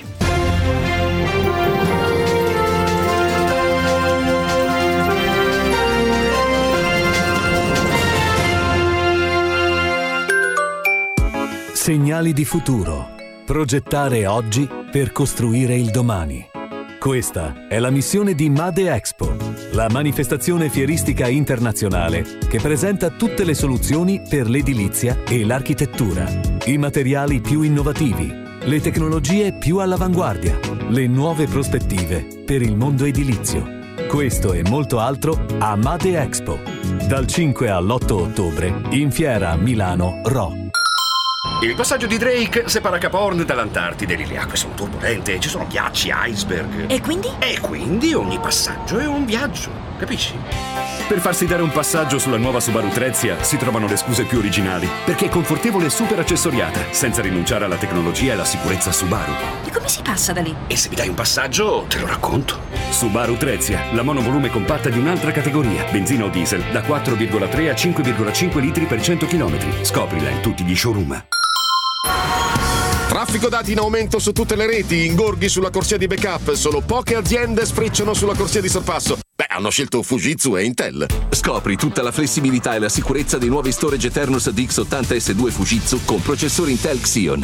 Speaker 12: Segnali di futuro. Progettare oggi per costruire il domani. Questa è la missione di Made Expo, la manifestazione fieristica internazionale che presenta tutte le soluzioni per l'edilizia e l'architettura, i materiali più innovativi, le tecnologie più all'avanguardia, le nuove prospettive per il mondo edilizio. Questo e molto altro a Made Expo, dal cinque all'otto ottobre in fiera a Milano Ro.
Speaker 18: Il passaggio di Drake separa Cap Horn dall'Antartide. Le acque sono turbolente, ci sono ghiacci, iceberg.
Speaker 19: E quindi?
Speaker 18: E quindi ogni passaggio è un viaggio, capisci?
Speaker 20: Per farsi dare un passaggio sulla nuova Subaru Trezia si trovano le scuse più originali, perché è confortevole e super accessoriata, senza rinunciare alla tecnologia e alla sicurezza Subaru.
Speaker 19: E come si passa da lì?
Speaker 18: E se mi dai un passaggio, te lo racconto.
Speaker 20: Subaru Trezia, la monovolume compatta di un'altra categoria, benzina o diesel, da quattro virgola tre a cinque virgola cinque litri per cento chilometri. Scoprila in tutti gli showroom.
Speaker 21: Traffico dati in aumento su tutte le reti, ingorghi sulla corsia di backup, solo poche aziende sfrecciano sulla corsia di sorpasso. Beh, hanno scelto Fujitsu e Intel.
Speaker 22: Scopri tutta la flessibilità e la sicurezza dei nuovi Storage Eternus D X ottanta S due Fujitsu con processore Intel Xeon.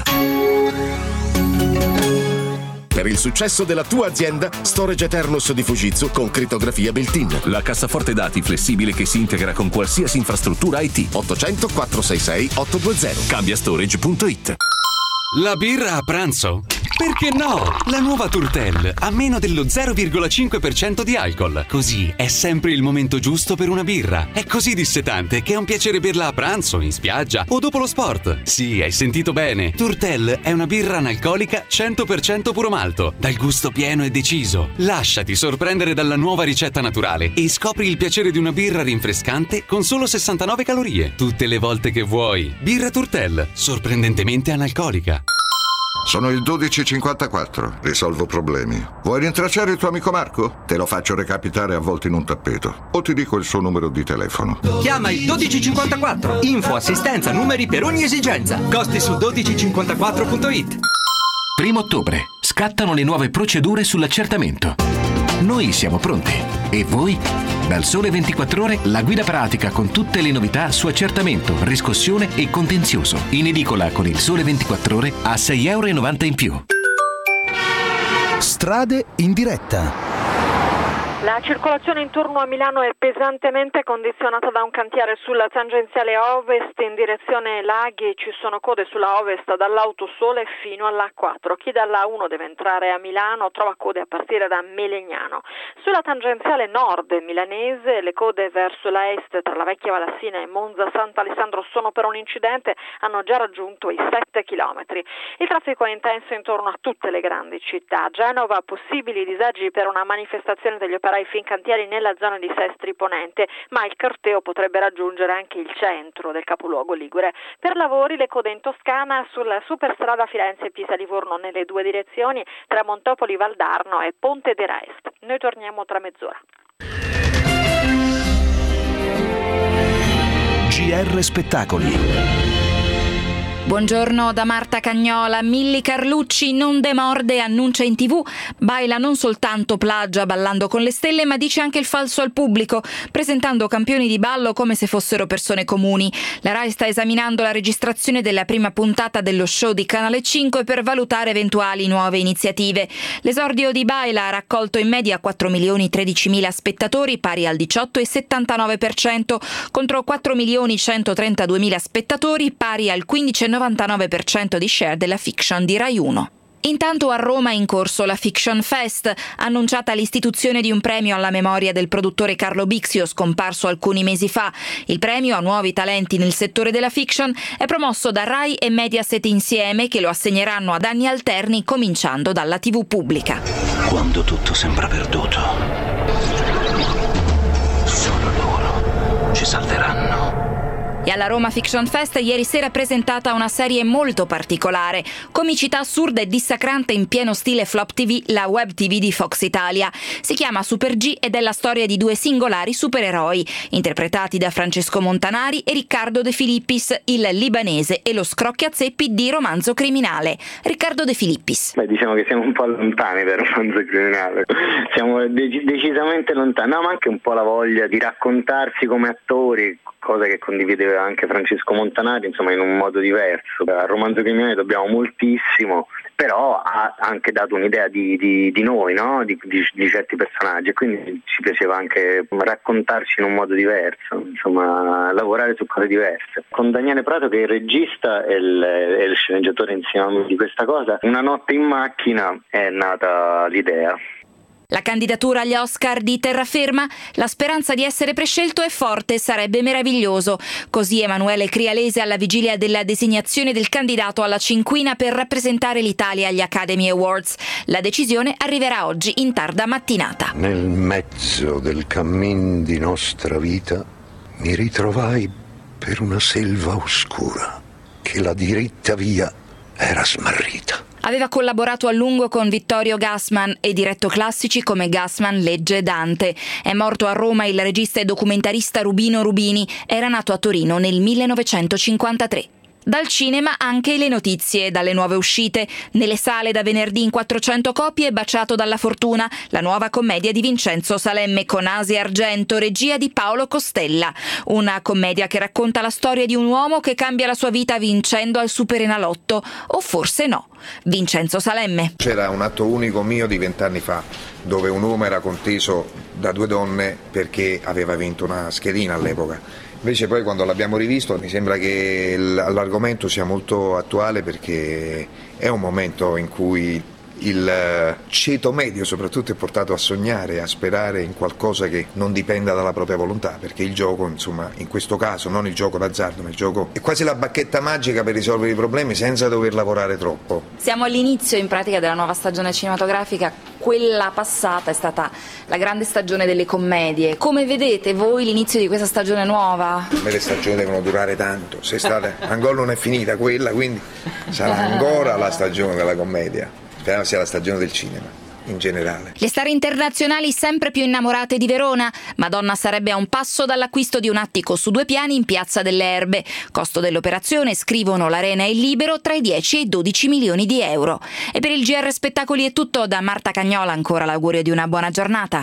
Speaker 21: Per il successo della tua azienda, Storage Eternus di Fujitsu con crittografia built-in.
Speaker 22: La cassaforte dati flessibile che si integra con qualsiasi infrastruttura I T.
Speaker 21: ottocento quattro sei sei otto due zero.
Speaker 22: Cambiastorage punto it.
Speaker 23: La birra a pranzo
Speaker 2: Perché no? La nuova Tourtel ha meno dello zero virgola cinque per cento di alcol. Così è sempre il momento giusto per una birra. È così dissetante che è un piacere berla a pranzo, in spiaggia o dopo lo sport. Sì, hai sentito bene. Tourtel è una birra analcolica cento per cento puro malto, dal gusto pieno e deciso. Lasciati sorprendere dalla nuova ricetta naturale e scopri il piacere di una birra rinfrescante con solo sessantanove calorie. Tutte le volte che vuoi. Birra Tourtel, sorprendentemente analcolica.
Speaker 19: Sono il dodici cinquantaquattro, risolvo problemi. Vuoi rintracciare il tuo amico Marco? Te lo faccio recapitare avvolto in un tappeto. O ti dico il suo numero di telefono.
Speaker 1: Chiama il dodici cinquantaquattro. Info, assistenza, numeri per ogni esigenza. Costi su dodici cinquantaquattro punto it. Primo ottobre. Scattano le nuove procedure sull'accertamento. Noi siamo pronti. E voi? Dal Sole ventiquattro Ore la guida pratica con tutte le novità su accertamento, riscossione e contenzioso. In edicola con il Sole ventiquattro Ore a sei e novanta euro in più.
Speaker 23: Strade in diretta.
Speaker 10: La circolazione intorno a Milano è pesantemente condizionata da un cantiere sulla tangenziale ovest in direzione Laghi. Ci sono code sulla ovest dall'Autosole fino all'A quattro. Chi dalla A uno deve entrare a Milano trova code a partire da Melegnano. Sulla tangenziale nord milanese le code verso la est tra la Vecchia Valassina e Monza Sant'Alessandro sono per un incidente, hanno già raggiunto i sette chilometri. Il traffico è intenso intorno a tutte le grandi città. A Genova possibili disagi per una manifestazione degli operai Fincantieri nella zona di Sestri Ponente, ma il corteo potrebbe raggiungere anche il centro del capoluogo ligure. Per lavori le code in Toscana sulla superstrada Firenze-Pisa Livorno nelle due direzioni tra Montopoli Valdarno e Ponte della Est. Noi torniamo tra mezz'ora.
Speaker 1: G R Spettacoli.
Speaker 24: Buongiorno da Marta Cagnola. Milly Carlucci non demorde, annuncia in tv. Baila non soltanto plagia ballando con le stelle, ma dice anche il falso al pubblico, presentando campioni di ballo come se fossero persone comuni. La Rai sta esaminando la registrazione della prima puntata dello show di Canale cinque per valutare eventuali nuove iniziative. L'esordio di Baila ha raccolto in media quattro milioni tredicimila spettatori, pari al diciotto virgola settantanove per cento, contro quattro milioni centotrentaduemila spettatori, pari al quindici virgola novantanove per cento di share della fiction di Rai uno. Intanto a Roma è in corso la Fiction Fest, annunciata l'istituzione di un premio alla memoria del produttore Carlo Bixio, scomparso alcuni mesi fa. Il premio a nuovi talenti nel settore della fiction è promosso da Rai e Mediaset insieme, che lo assegneranno ad anni alterni, cominciando dalla tivù pubblica.
Speaker 1: Quando tutto sembra perduto, solo loro ci salveranno.
Speaker 24: E alla Roma Fiction Fest ieri sera è presentata una serie molto particolare, comicità assurda e dissacrante in pieno stile Flop T V, la web T V di Fox Italia. Si chiama Super G ed è la storia di due singolari supereroi, interpretati da Francesco Montanari e Riccardo De Filippis, il libanese e lo scrocchiazeppi di Romanzo Criminale. Riccardo De Filippis.
Speaker 25: Beh, diciamo che siamo un po' lontani da Romanzo Criminale, siamo dec- decisamente lontani, no, ma anche un po' la voglia di raccontarsi come attori, cosa che condivideva anche Francesco Montanari, insomma, in un modo diverso. Al Romanzo Criminale dobbiamo moltissimo, però ha anche dato un'idea di, di, di noi, no? di, di, di certi personaggi, e quindi ci piaceva anche raccontarci in un modo diverso, insomma, lavorare su cose diverse. Con Daniele Prato, che è il regista e il, e il sceneggiatore insieme a me di questa cosa, una notte in macchina è nata l'idea.
Speaker 24: La candidatura agli Oscar di Terraferma? La speranza di essere prescelto è forte, sarebbe meraviglioso. Così Emanuele Crialese alla vigilia della designazione del candidato alla cinquina per rappresentare l'Italia agli Academy Awards. La decisione arriverà oggi in tarda mattinata.
Speaker 26: Nel mezzo del cammin di nostra vita mi ritrovai per una selva oscura che la diritta via era smarrita.
Speaker 24: Aveva collaborato a lungo con Vittorio Gassman e diretto classici come Gassman legge Dante. È morto a Roma il regista e documentarista Rubino Rubini. Era nato a Torino nel millenovecentocinquantatré. Dal cinema anche le notizie, dalle nuove uscite. Nelle sale da venerdì in quattrocento copie Baciato dalla fortuna, la nuova commedia di Vincenzo Salemme con Asia Argento, regia di Paolo Costella. Una commedia che racconta la storia di un uomo che cambia la sua vita vincendo al Superenalotto, o forse no. Vincenzo Salemme.
Speaker 27: C'era un atto unico mio di vent'anni fa, dove un uomo era conteso da due donne perché aveva vinto una schedina all'epoca. Invece poi quando l'abbiamo rivisto mi sembra che l'argomento sia molto attuale, perché è un momento in cui il ceto medio soprattutto è portato a sognare, a sperare in qualcosa che non dipenda dalla propria volontà, perché il gioco, insomma, in questo caso non il gioco d'azzardo, ma il gioco è quasi la bacchetta magica per risolvere i problemi senza dover lavorare troppo.
Speaker 24: Siamo all'inizio in pratica della nuova stagione cinematografica, quella passata è stata la grande stagione delle commedie. Come vedete voi l'inizio di questa stagione nuova?
Speaker 27: Per me le stagioni devono durare tanto, se state ancora non è finita quella, quindi sarà ancora la stagione della commedia. Speriamo sia la stagione del cinema, in generale.
Speaker 24: Le star internazionali sempre più innamorate di Verona. Madonna sarebbe a un passo dall'acquisto di un attico su due piani in Piazza delle Erbe. Costo dell'operazione, scrivono l'Arena e il Libero, tra i dieci e i dodici milioni di euro. E per il G R Spettacoli è tutto. Da Marta Cagnola ancora l'augurio di una buona giornata.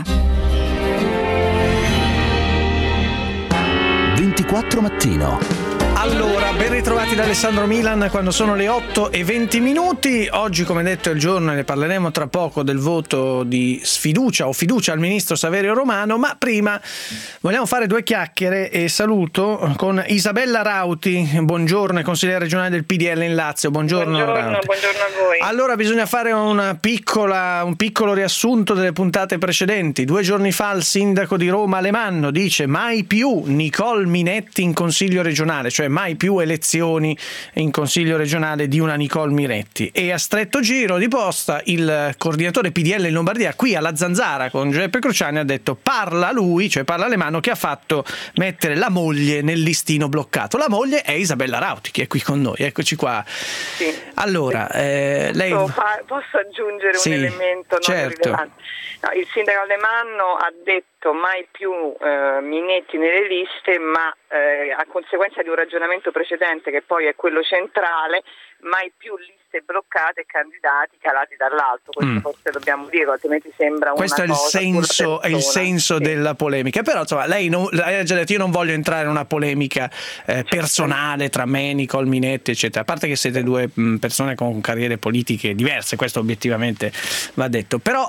Speaker 23: ventiquattro Mattino.
Speaker 3: Allora, ben ritrovati da Alessandro Milan quando sono le otto e venti minuti. Oggi, come detto, è il giorno, e ne parleremo tra poco, del voto di sfiducia o fiducia al ministro Saverio Romano, ma prima vogliamo fare due chiacchiere e saluto con Isabella Rauti. Buongiorno, consigliere regionale del P D L in Lazio. Buongiorno,
Speaker 5: buongiorno,
Speaker 3: Rauti.
Speaker 5: Buongiorno a voi.
Speaker 3: Allora, bisogna fare una piccola, un piccolo riassunto delle puntate precedenti. Due giorni fa il sindaco di Roma Alemanno dice mai più Nicole Minetti in consiglio regionale, cioè mai più elezioni in consiglio regionale di una Nicole Minetti. E a stretto giro di posta il coordinatore P D L in Lombardia qui alla Zanzara con Giuseppe Cruciani ha detto parla lui, cioè parla Alemanno, che ha fatto mettere la moglie nel listino bloccato. La moglie è Isabella Rauti, che è qui con noi, eccoci qua.
Speaker 5: Sì.
Speaker 3: Allora, eh, lei...
Speaker 5: posso, fa- posso aggiungere
Speaker 3: sì,
Speaker 5: un elemento non
Speaker 3: certo.
Speaker 5: rilevante? No, il sindaco Alemanno ha detto mai più eh, Minetti nelle liste, ma eh, a conseguenza di un ragionamento precedente che poi è quello centrale, mai più liste bloccate e candidati calati dall'alto. Questo mm. forse dobbiamo dire, altrimenti sembra una
Speaker 3: questo
Speaker 5: cosa.
Speaker 3: Questo è il senso, è il senso sì. della polemica. Però insomma lei, non, lei ha già detto io non voglio entrare in una polemica eh, personale tra me, Nicole Minetti eccetera, a parte che siete due mh, persone con carriere politiche diverse, questo obiettivamente va detto. Però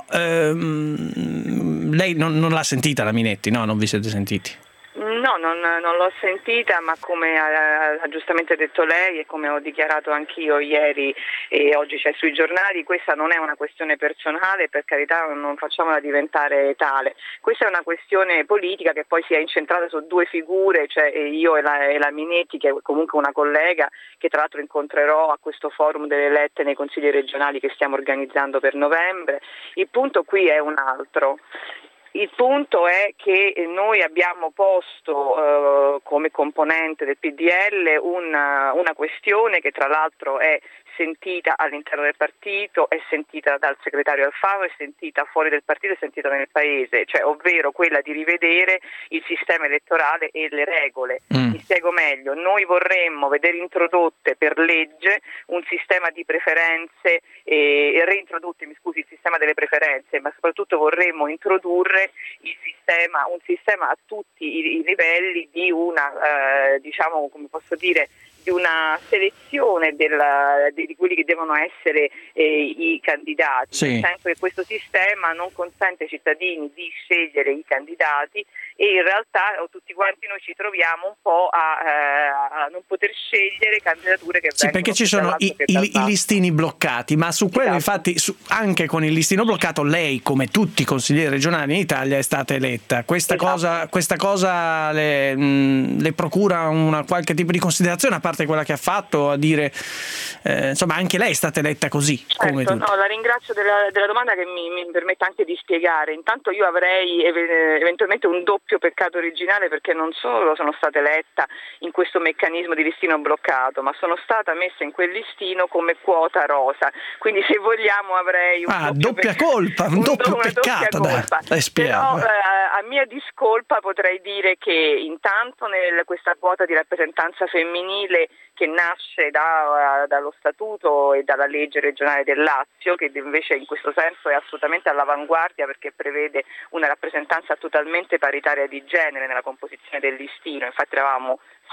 Speaker 3: ehm, lei non, non l'ha sentita la Minetti, no? Non vi siete sentiti?
Speaker 5: No, non, non l'ho sentita, ma come ha, ha giustamente detto lei e come ho dichiarato anch'io ieri e oggi c'è sui giornali, questa non è una questione personale, per carità non facciamola diventare tale. Questa è una questione politica che poi si è incentrata su due figure, cioè io e la, e la Minetti, che è comunque una collega, che tra l'altro incontrerò a questo forum delle elette nei consigli regionali che stiamo organizzando per novembre. Il punto qui è un altro. Il punto è che noi abbiamo posto eh, come componente del P D L una, una questione che tra l'altro è sentita all'interno del partito, è sentita dal segretario Alfano, è sentita fuori del partito, è sentita nel paese, cioè ovvero quella di rivedere il sistema elettorale e le regole. Mm. Mi spiego meglio, noi vorremmo vedere introdotte per legge un sistema di preferenze, e reintrodurre, mi scusi, il sistema delle preferenze, ma soprattutto vorremmo introdurre il sistema, un sistema a tutti i, i livelli di una, eh, diciamo, come posso dire, di una selezione della, di, di quelli che devono essere eh, i candidati, sì. Nel senso che questo sistema non consente ai cittadini di scegliere i candidati e in realtà tutti quanti noi ci troviamo un po' a, eh, a non poter scegliere candidature che
Speaker 3: sì,
Speaker 5: vengono
Speaker 3: perché ci sono i, i, i listini bloccati, ma su quello esatto. infatti su, anche con il listino bloccato lei, come tutti i consiglieri regionali in Italia, è stata eletta. Questa esatto. cosa, questa cosa le, mh, le procura una qualche tipo di considerazione, a parte quella che ha fatto, a dire eh, insomma anche lei è stata eletta così,
Speaker 5: certo,
Speaker 3: come tutti.
Speaker 5: No, la ringrazio della, della domanda che mi, mi permette anche di spiegare. Intanto io avrei ev- eventualmente un doppio peccato originale, perché non solo sono stata eletta in questo meccanismo di listino bloccato, ma sono stata messa in quel listino come quota rosa, quindi se vogliamo avrei un
Speaker 3: ah,
Speaker 5: doppio
Speaker 3: doppia
Speaker 5: pe-
Speaker 3: colpa, un, un doppio peccato, dai, dai,
Speaker 5: però eh, a mia discolpa potrei dire che intanto nel questa quota di rappresentanza femminile che nasce da, dallo statuto e dalla legge regionale del Lazio, che invece in questo senso è assolutamente all'avanguardia perché prevede una rappresentanza totalmente paritaria di genere nella composizione del listino. Infatti eravamo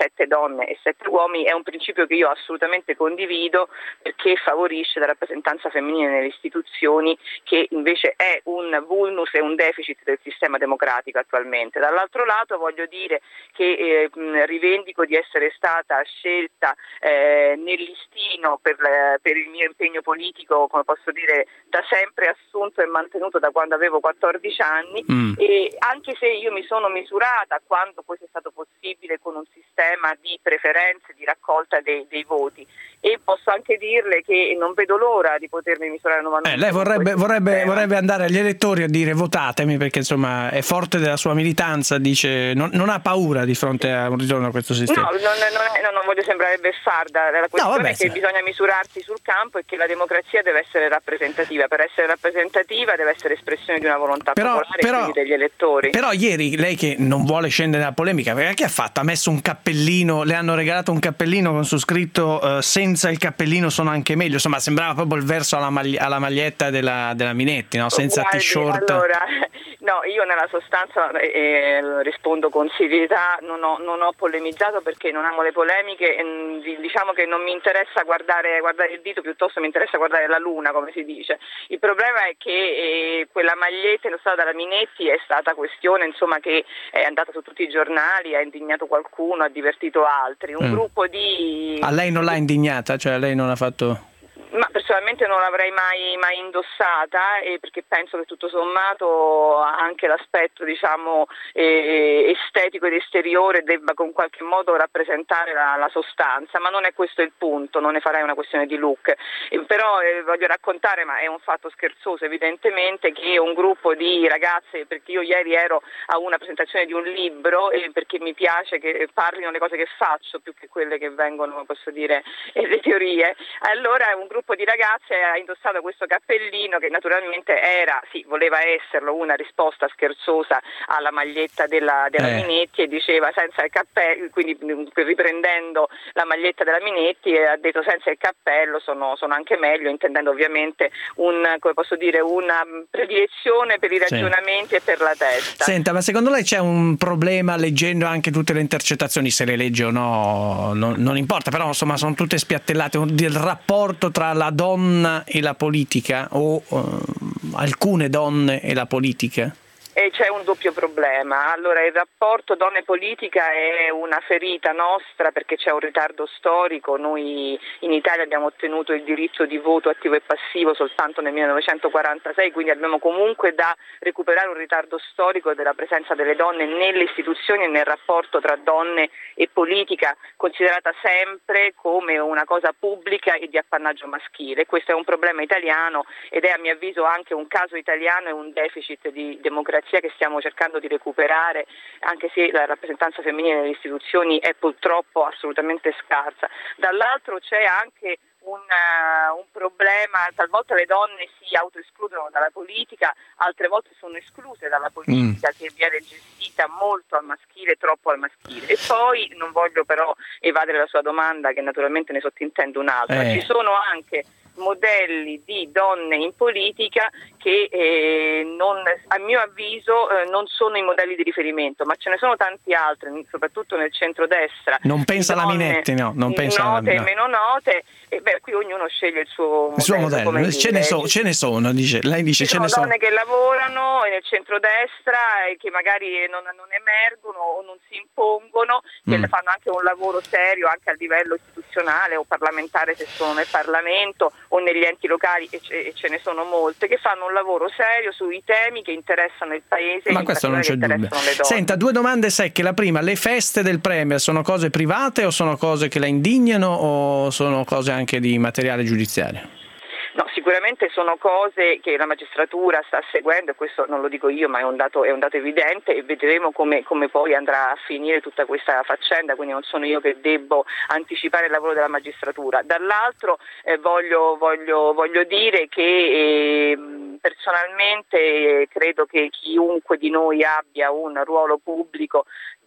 Speaker 5: sette donne e sette uomini è un principio che io assolutamente condivido, perché favorisce la rappresentanza femminile nelle istituzioni, che invece è un vulnus e un deficit del sistema democratico attualmente. Dall'altro lato voglio dire che eh, rivendico di essere stata scelta eh, nel listino per, per il mio impegno politico, come posso dire, da sempre assunto e mantenuto da quando avevo quattordici anni, mm. e anche se io mi sono misurata quando poi sia stato possibile con un sistema di preferenze, di raccolta dei, dei voti, e posso anche dirle che non vedo l'ora di potermi misurare nuovamente.
Speaker 3: Eh, lei vorrebbe, vorrebbe, vorrebbe andare agli elettori a dire votatemi, perché insomma è forte della sua militanza, dice non, non ha paura di fronte a un ritorno a questo sistema.
Speaker 5: No, non, non, è, no, non voglio sembrare beffarda, la questione no, vabbè, è che sì. bisogna misurarsi sul campo e che la democrazia deve essere rappresentativa. Per essere rappresentativa deve essere espressione di una volontà però, popolare però, e quindi degli elettori.
Speaker 3: Però ieri lei, che non vuole scendere nella polemica, perché che ha fatto? Ha messo un cappellino, le hanno regalato un cappellino con su scritto uh, senza il cappellino sono anche meglio, insomma sembrava proprio il verso alla, magli- alla maglietta della, della Minetti, no? Senza
Speaker 5: Guardi,
Speaker 3: t-shirt.
Speaker 5: Allora, no, io nella sostanza eh, rispondo con serietà, non ho, non ho polemizzato perché non amo le polemiche, e, diciamo che non mi interessa guardare, guardare il dito, piuttosto mi interessa guardare la luna, come si dice. Il problema è che eh, quella maglietta indossata dalla Minetti è stata questione, insomma, che è andata su tutti i giornali, ha indignato qualcuno, ha divertito altri, un mm. gruppo di...
Speaker 3: A lei non l'ha indignata? Cioè lei non ha fatto...
Speaker 5: Ma personalmente non l'avrei mai, mai indossata, eh, perché penso che tutto sommato anche l'aspetto, diciamo, eh, estetico ed esteriore debba con qualche modo rappresentare la, la sostanza, ma non è questo il punto, non ne farei una questione di look. Eh, però eh, voglio raccontare, ma è un fatto scherzoso evidentemente, che un gruppo di ragazze, perché io ieri ero a una presentazione di un libro, e perché mi piace che parlino le cose che faccio più che quelle che vengono, posso dire, eh, le teorie, allora un gruppo di ragazze ha indossato questo cappellino che naturalmente era, sì, voleva esserlo, una risposta scherzosa alla maglietta della, della eh. Minetti, e diceva senza il cappello, quindi riprendendo la maglietta della Minetti, ha detto senza il cappello sono, sono anche meglio, intendendo ovviamente un, come posso dire, una predilezione per i ragionamenti sì. e per la testa.
Speaker 3: Senta, ma secondo lei c'è un problema leggendo anche tutte le intercettazioni, se le legge o no non, non importa, però insomma sono tutte spiattellate, del rapporto tra la donna e la politica, o uh, alcune donne e la polica?
Speaker 5: E c'è un doppio problema. Allora, il rapporto donna e politica è una ferita nostra perché c'è un ritardo storico. Noi in Italia abbiamo ottenuto il diritto di voto attivo e passivo soltanto nel millenovecentoquarantasei, quindi abbiamo comunque da recuperare un ritardo storico della presenza delle donne nelle istituzioni e nel rapporto tra donne e politica, considerata sempre come una cosa pubblica e di appannaggio maschile. Questo è un problema italiano ed è a mio avviso anche un caso italiano e un deficit di democrazia che stiamo cercando di recuperare, anche se la rappresentanza femminile nelle istituzioni è purtroppo assolutamente scarsa. Dall'altro c'è anche un, uh, un problema, talvolta le donne si autoescludono dalla politica, altre volte sono escluse dalla politica mm. che viene gestita molto al maschile, troppo al maschile. E poi non voglio però evadere la sua domanda, che naturalmente ne sottintendo un'altra. Eh. Ci sono anche modelli di donne in politica che eh, non, a mio avviso eh, non sono i modelli di riferimento, ma ce ne sono tanti altri, soprattutto nel centrodestra.
Speaker 3: Non pensa alla Minetti, no, non pensa
Speaker 5: note
Speaker 3: alla,
Speaker 5: e meno note, e beh, qui ognuno sceglie il suo
Speaker 3: il suo
Speaker 5: modello.
Speaker 3: modello. Ce, ne so, ce ne sono, dice. Lei dice
Speaker 5: ci
Speaker 3: ce
Speaker 5: sono
Speaker 3: ne sono.
Speaker 5: donne che lavorano nel centrodestra e che magari non, non emergono o non si impongono, che mm. fanno anche un lavoro serio anche a livello istituzionale o parlamentare se sono nel Parlamento o negli enti locali, e ce, e ce ne sono molte, che fanno un lavoro serio sui temi che interessano il paese.
Speaker 3: Ma questo non c'è dubbio. Senta, due domande secche. La prima, le feste del Premier sono cose private o sono cose che la indignano o sono cose anche di materiale giudiziario?
Speaker 5: No, sicuramente sono cose che la magistratura sta seguendo, e questo non lo dico io, ma è un dato, è un dato evidente, e vedremo come, come poi andrà a finire tutta questa faccenda, quindi non sono io che debbo anticipare il lavoro della magistratura. Dall'altro eh, voglio, voglio, voglio dire che eh, personalmente eh, credo che chiunque di noi abbia un ruolo pubblico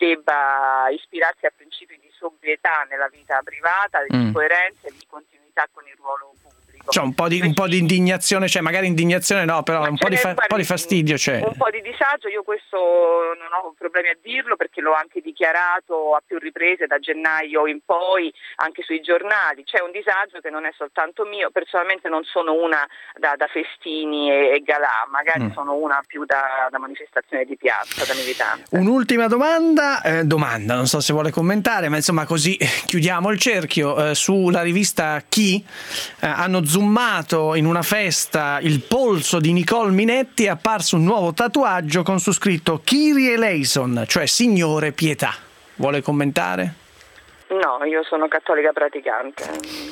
Speaker 5: debba ispirarsi a principi di sobrietà nella vita privata, di mm. coerenza e di continuità con il ruolo pubblico.
Speaker 3: cioè, un po' di un po' di indignazione, cioè magari indignazione no, però un po' di, fa- un po' di fastidio c'è.
Speaker 5: Un po' di disagio, io questo non ho problemi a dirlo perché l'ho anche dichiarato a più riprese da gennaio in poi anche sui giornali. C'è un disagio che non è soltanto mio, personalmente non sono una da, da festini e, e galà, magari mm. sono una più da, da manifestazione di piazza, da militante.
Speaker 3: Un'ultima domanda, eh, domanda, non so se vuole commentare, ma insomma così chiudiamo il cerchio. Eh, sulla rivista Chi eh, hanno zoomato in una festa il polso di Nicole Minetti, è apparso un nuovo tatuaggio con su scritto Kyrie eleison, cioè Signore pietà. Vuole commentare?
Speaker 5: No, io sono cattolica praticante,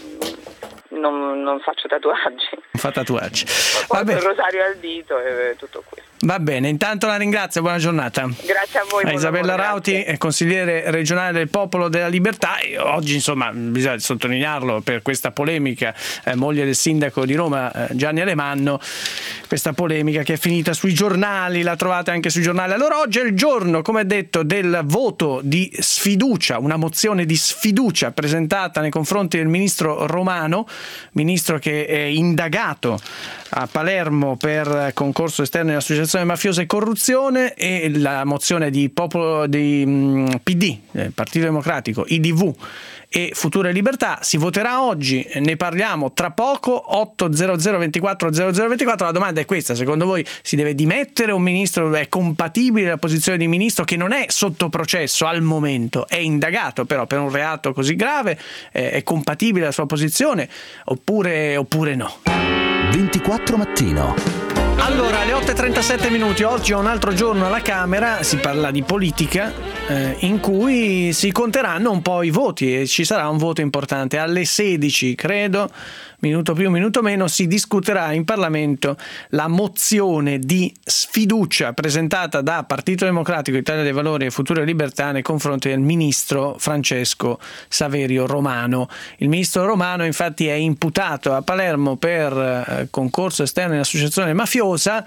Speaker 5: non, non faccio tatuaggi.
Speaker 3: Non fa tatuaggi.
Speaker 5: Ho il rosario al dito e tutto qui.
Speaker 3: Va bene, intanto la ringrazio, buona giornata.
Speaker 5: Grazie a voi.
Speaker 3: A Isabella
Speaker 5: lavoro,
Speaker 3: Rauti,
Speaker 5: grazie.
Speaker 3: Consigliere regionale del Popolo della Libertà, e oggi insomma bisogna sottolinearlo per questa polemica, eh, moglie del sindaco di Roma eh, Gianni Alemanno, questa polemica che è finita sui giornali, la trovate anche sui giornali. Allora oggi è il giorno, come detto, del voto di sfiducia, una mozione di sfiducia presentata nei confronti del ministro Romano, ministro che è indagato a Palermo per concorso esterno in associazione mafiosa e corruzione, e la mozione di Popolo di mh, P D, eh, Partito Democratico, I D V e Futuro e Libertà. Si voterà oggi, ne parliamo tra poco. Otto zero zero ventiquattro zero zero ventiquattro. La domanda è questa: secondo voi si deve dimettere un ministro? È compatibile la posizione di ministro che non è sotto processo al momento, è indagato però per un reato così grave? Eh, è compatibile la sua posizione oppure, oppure no?
Speaker 23: ventiquattro Mattino.
Speaker 3: Allora, alle otto e trentasette minuti, oggi è un altro giorno alla Camera, si parla di politica, eh, in cui si conteranno un po' i voti e ci sarà un voto importante. Alle sedici, credo, minuto più, minuto meno, si discuterà in Parlamento la mozione di sfiducia presentata da Partito Democratico, Italia dei Valori e Futuro e Libertà nei confronti del ministro Francesco Saverio Romano. Il ministro Romano infatti è imputato a Palermo per eh, concorso esterno in associazione mafiosa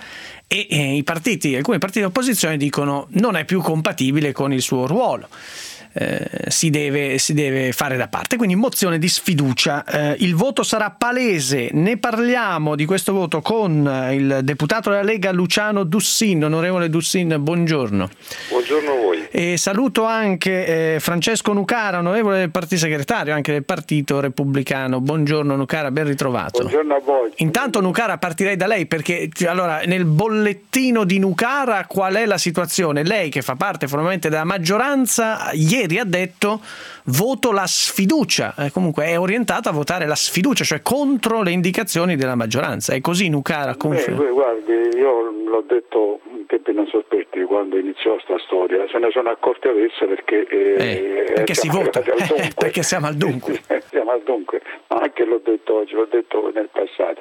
Speaker 3: e eh, i partiti, alcuni partiti di opposizione dicono non è più compatibile con il suo ruolo. Eh, si deve, si deve fare da parte, quindi mozione di sfiducia. Eh, il voto sarà palese, ne parliamo di questo voto con il deputato della Lega Luciano Dussin. Onorevole Dussin, buongiorno.
Speaker 6: Buongiorno a voi.
Speaker 3: E saluto anche eh, Francesco Nucara, onorevole del partito segretario anche del Partito Repubblicano. Buongiorno Nucara, ben ritrovato.
Speaker 6: Buongiorno a voi.
Speaker 3: Intanto Nucara, partirei da lei perché allora nel bollettino di Nucara qual è la situazione? Lei che fa parte formalmente della maggioranza ieri ha detto voto la sfiducia, eh, comunque è orientato a votare la sfiducia, cioè contro le indicazioni della maggioranza. È così Nucara?
Speaker 6: Beh, guardi, io l'ho detto in tempi non sospetti quando iniziò sta storia, se ne sono accorti adesso perché eh,
Speaker 3: eh, perché si vota,
Speaker 6: eh,
Speaker 3: perché siamo al dunque.
Speaker 6: siamo al dunque, ma anche l'ho detto oggi, l'ho detto nel passato.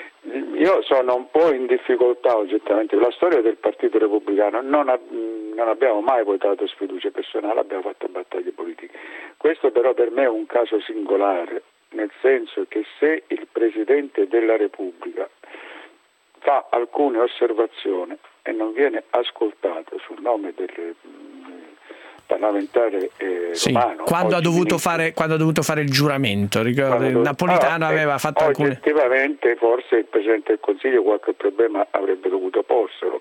Speaker 6: Io sono un po' in difficoltà oggettivamente. La storia del Partito Repubblicano non, ha, non abbiamo mai votato sfiducia personale, abbiamo fatto battaglie politiche. Questo però per me è un caso singolare, nel senso che se il Presidente della Repubblica fa alcune osservazioni e non viene ascoltato sul nome del parlamentare eh,
Speaker 3: sì,
Speaker 6: romano,
Speaker 3: quando ha dovuto
Speaker 6: ministro,
Speaker 3: fare quando ha dovuto fare il giuramento, ricordo il Napolitano
Speaker 6: allora,
Speaker 3: aveva fatto alcune.
Speaker 6: Oggettivamente forse il Presidente del Consiglio qualche problema avrebbe dovuto porselo.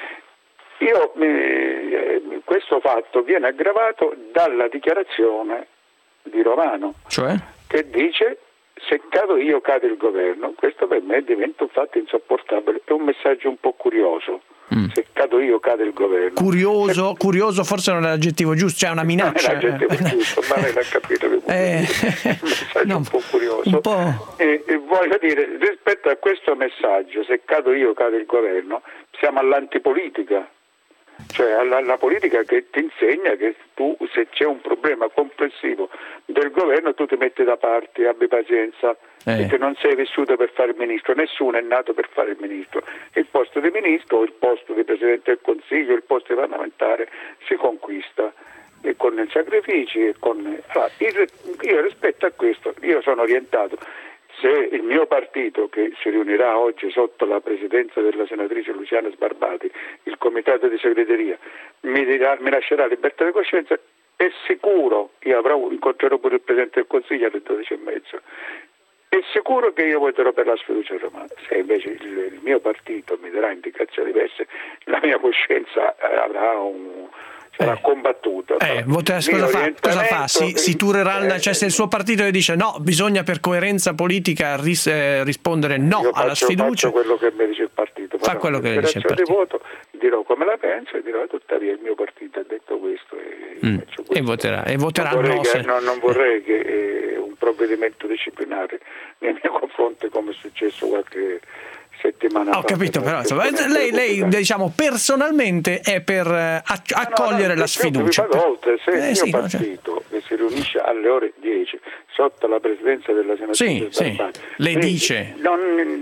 Speaker 6: Io eh, questo fatto viene aggravato dalla dichiarazione di Romano,
Speaker 3: cioè?
Speaker 6: Che dice: se cado io cade il governo. Questo per me diventa un fatto insopportabile, è un messaggio un po' curioso. Mm. Se cado io cade il governo.
Speaker 3: Curioso,
Speaker 6: se...
Speaker 3: curioso forse non è l'aggettivo giusto, cioè una minaccia.
Speaker 6: Non è l'aggettivo giusto, ma lei l'ha capito che
Speaker 3: eh,
Speaker 6: è un messaggio no, un po' curioso.
Speaker 3: Un po'...
Speaker 6: E, e voglio dire, rispetto a questo messaggio, se cado io cade il governo, siamo all'antipolitica. Cioè alla, alla politica che ti insegna che tu, se c'è un problema complessivo del governo, tu ti metti da parte, abbi pazienza, eh. perché non sei vissuto per fare il ministro, nessuno è nato per fare il ministro. Il posto di ministro, il posto di Presidente del Consiglio, il posto di parlamentare si conquista e con i sacrifici e con... Allora, io rispetto a questo, io sono orientato. Se il mio partito, che si riunirà oggi sotto la presidenza della senatrice Luciana Sbarbati, il comitato di segreteria, mi, dirà, mi lascerà libertà di coscienza, è sicuro, io avrò, incontrerò pure il Presidente del Consiglio alle dodici e mezza, è sicuro sicuro che io voterò per la sfiducia a Romano. Se invece il, il mio partito mi darà indicazioni diverse, la mia coscienza avrà un... sarà eh. combattuto.
Speaker 3: Eh, vota, cosa, fa? cosa fa? Si, si turerà, eh, cioè se il suo partito gli dice no, bisogna per coerenza politica ris, eh, rispondere no
Speaker 6: io
Speaker 3: alla
Speaker 6: faccio,
Speaker 3: sfiducia.
Speaker 6: Faccio quello che mi dice il partito.
Speaker 3: Fa quello che dice il partito.
Speaker 6: Di voto, dirò come la penso e dirò tuttavia il mio partito ha detto questo e,
Speaker 3: mm. questo. e voterà. E voterà
Speaker 6: non vorrei,
Speaker 3: no,
Speaker 6: che,
Speaker 3: se...
Speaker 6: no, non vorrei che eh, un provvedimento disciplinare nei miei confronti, come è successo qualche settimana fa.
Speaker 3: Ho capito, però insomma, lei, lei diciamo personalmente è per uh, accogliere no, no, la sfiducia.
Speaker 6: Oltre, se eh, il mio
Speaker 3: sì,
Speaker 6: partito
Speaker 3: no,
Speaker 6: che si riunisce alle ore dieci sotto la presidenza della senatrice
Speaker 3: sì,
Speaker 6: Barbani,
Speaker 3: sì. Le dice
Speaker 6: non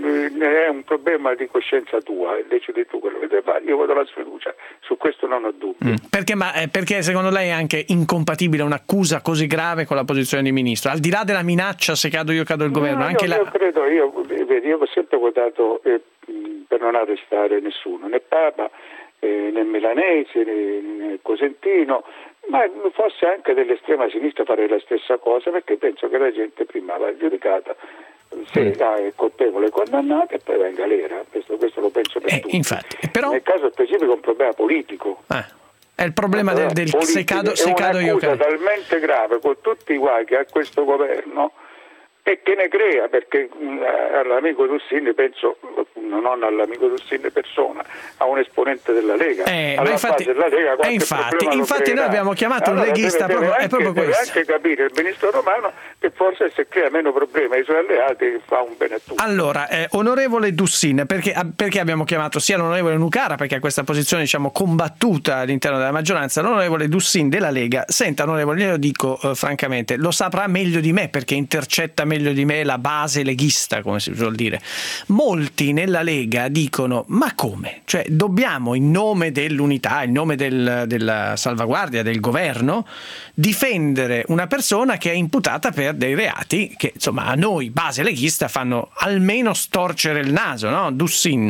Speaker 6: è un problema di coscienza tua, decidi tu quello che devi fare, io voto la sfiducia, su questo non ho dubbi.
Speaker 3: Mm. Perché, ma, eh, perché secondo lei è anche incompatibile un'accusa così grave con la posizione di ministro, al di là della minaccia se cado io cado il governo?
Speaker 6: No,
Speaker 3: anche
Speaker 6: io,
Speaker 3: la...
Speaker 6: io credo, io, vedi, io ho sempre votato eh, per non arrestare nessuno, né Papa, eh, né Milanesi, né, né Cosentino, ma forse anche dell'estrema sinistra farei la stessa cosa, perché penso che la gente prima va giudicata, se mm. è colpevole condannata e poi va in galera. Questo, questo lo penso per
Speaker 3: eh,
Speaker 6: tutti.
Speaker 3: Infatti, però...
Speaker 6: Nel caso specifico è un problema politico.
Speaker 3: Eh. È il problema del, del se cado, se cado io
Speaker 6: cado. È un'accusa talmente grave con tutti i guai che ha questo governo e che ne crea, perché all'amico Dussini, penso, non all'amico Dussini persona, a un esponente della Lega.
Speaker 3: Eh,
Speaker 6: alla
Speaker 3: infatti,
Speaker 6: base della Lega
Speaker 3: eh, infatti, infatti noi abbiamo chiamato allora un leghista,
Speaker 6: deve, deve
Speaker 3: proprio,
Speaker 6: anche,
Speaker 3: è proprio questo.
Speaker 6: Deve anche capire il ministro Romano che forse se crea meno problemi ai suoi alleati fa un bene a tutti.
Speaker 3: Allora, eh, onorevole Dussin, perché, perché abbiamo chiamato sia l'onorevole Nucara, perché ha questa posizione diciamo combattuta all'interno della maggioranza, l'onorevole Dussin della Lega. Senta, onorevole, glielo dico eh, francamente, lo saprà meglio di me perché intercetta meglio di me la base leghista, come si suol dire. Molti nella Lega dicono ma come? Cioè dobbiamo in nome dell'unità, in nome del, della salvaguardia del governo difendere una persona che è imputata per dei reati che insomma a noi base leghista fanno almeno storcere il naso, no? Dussin.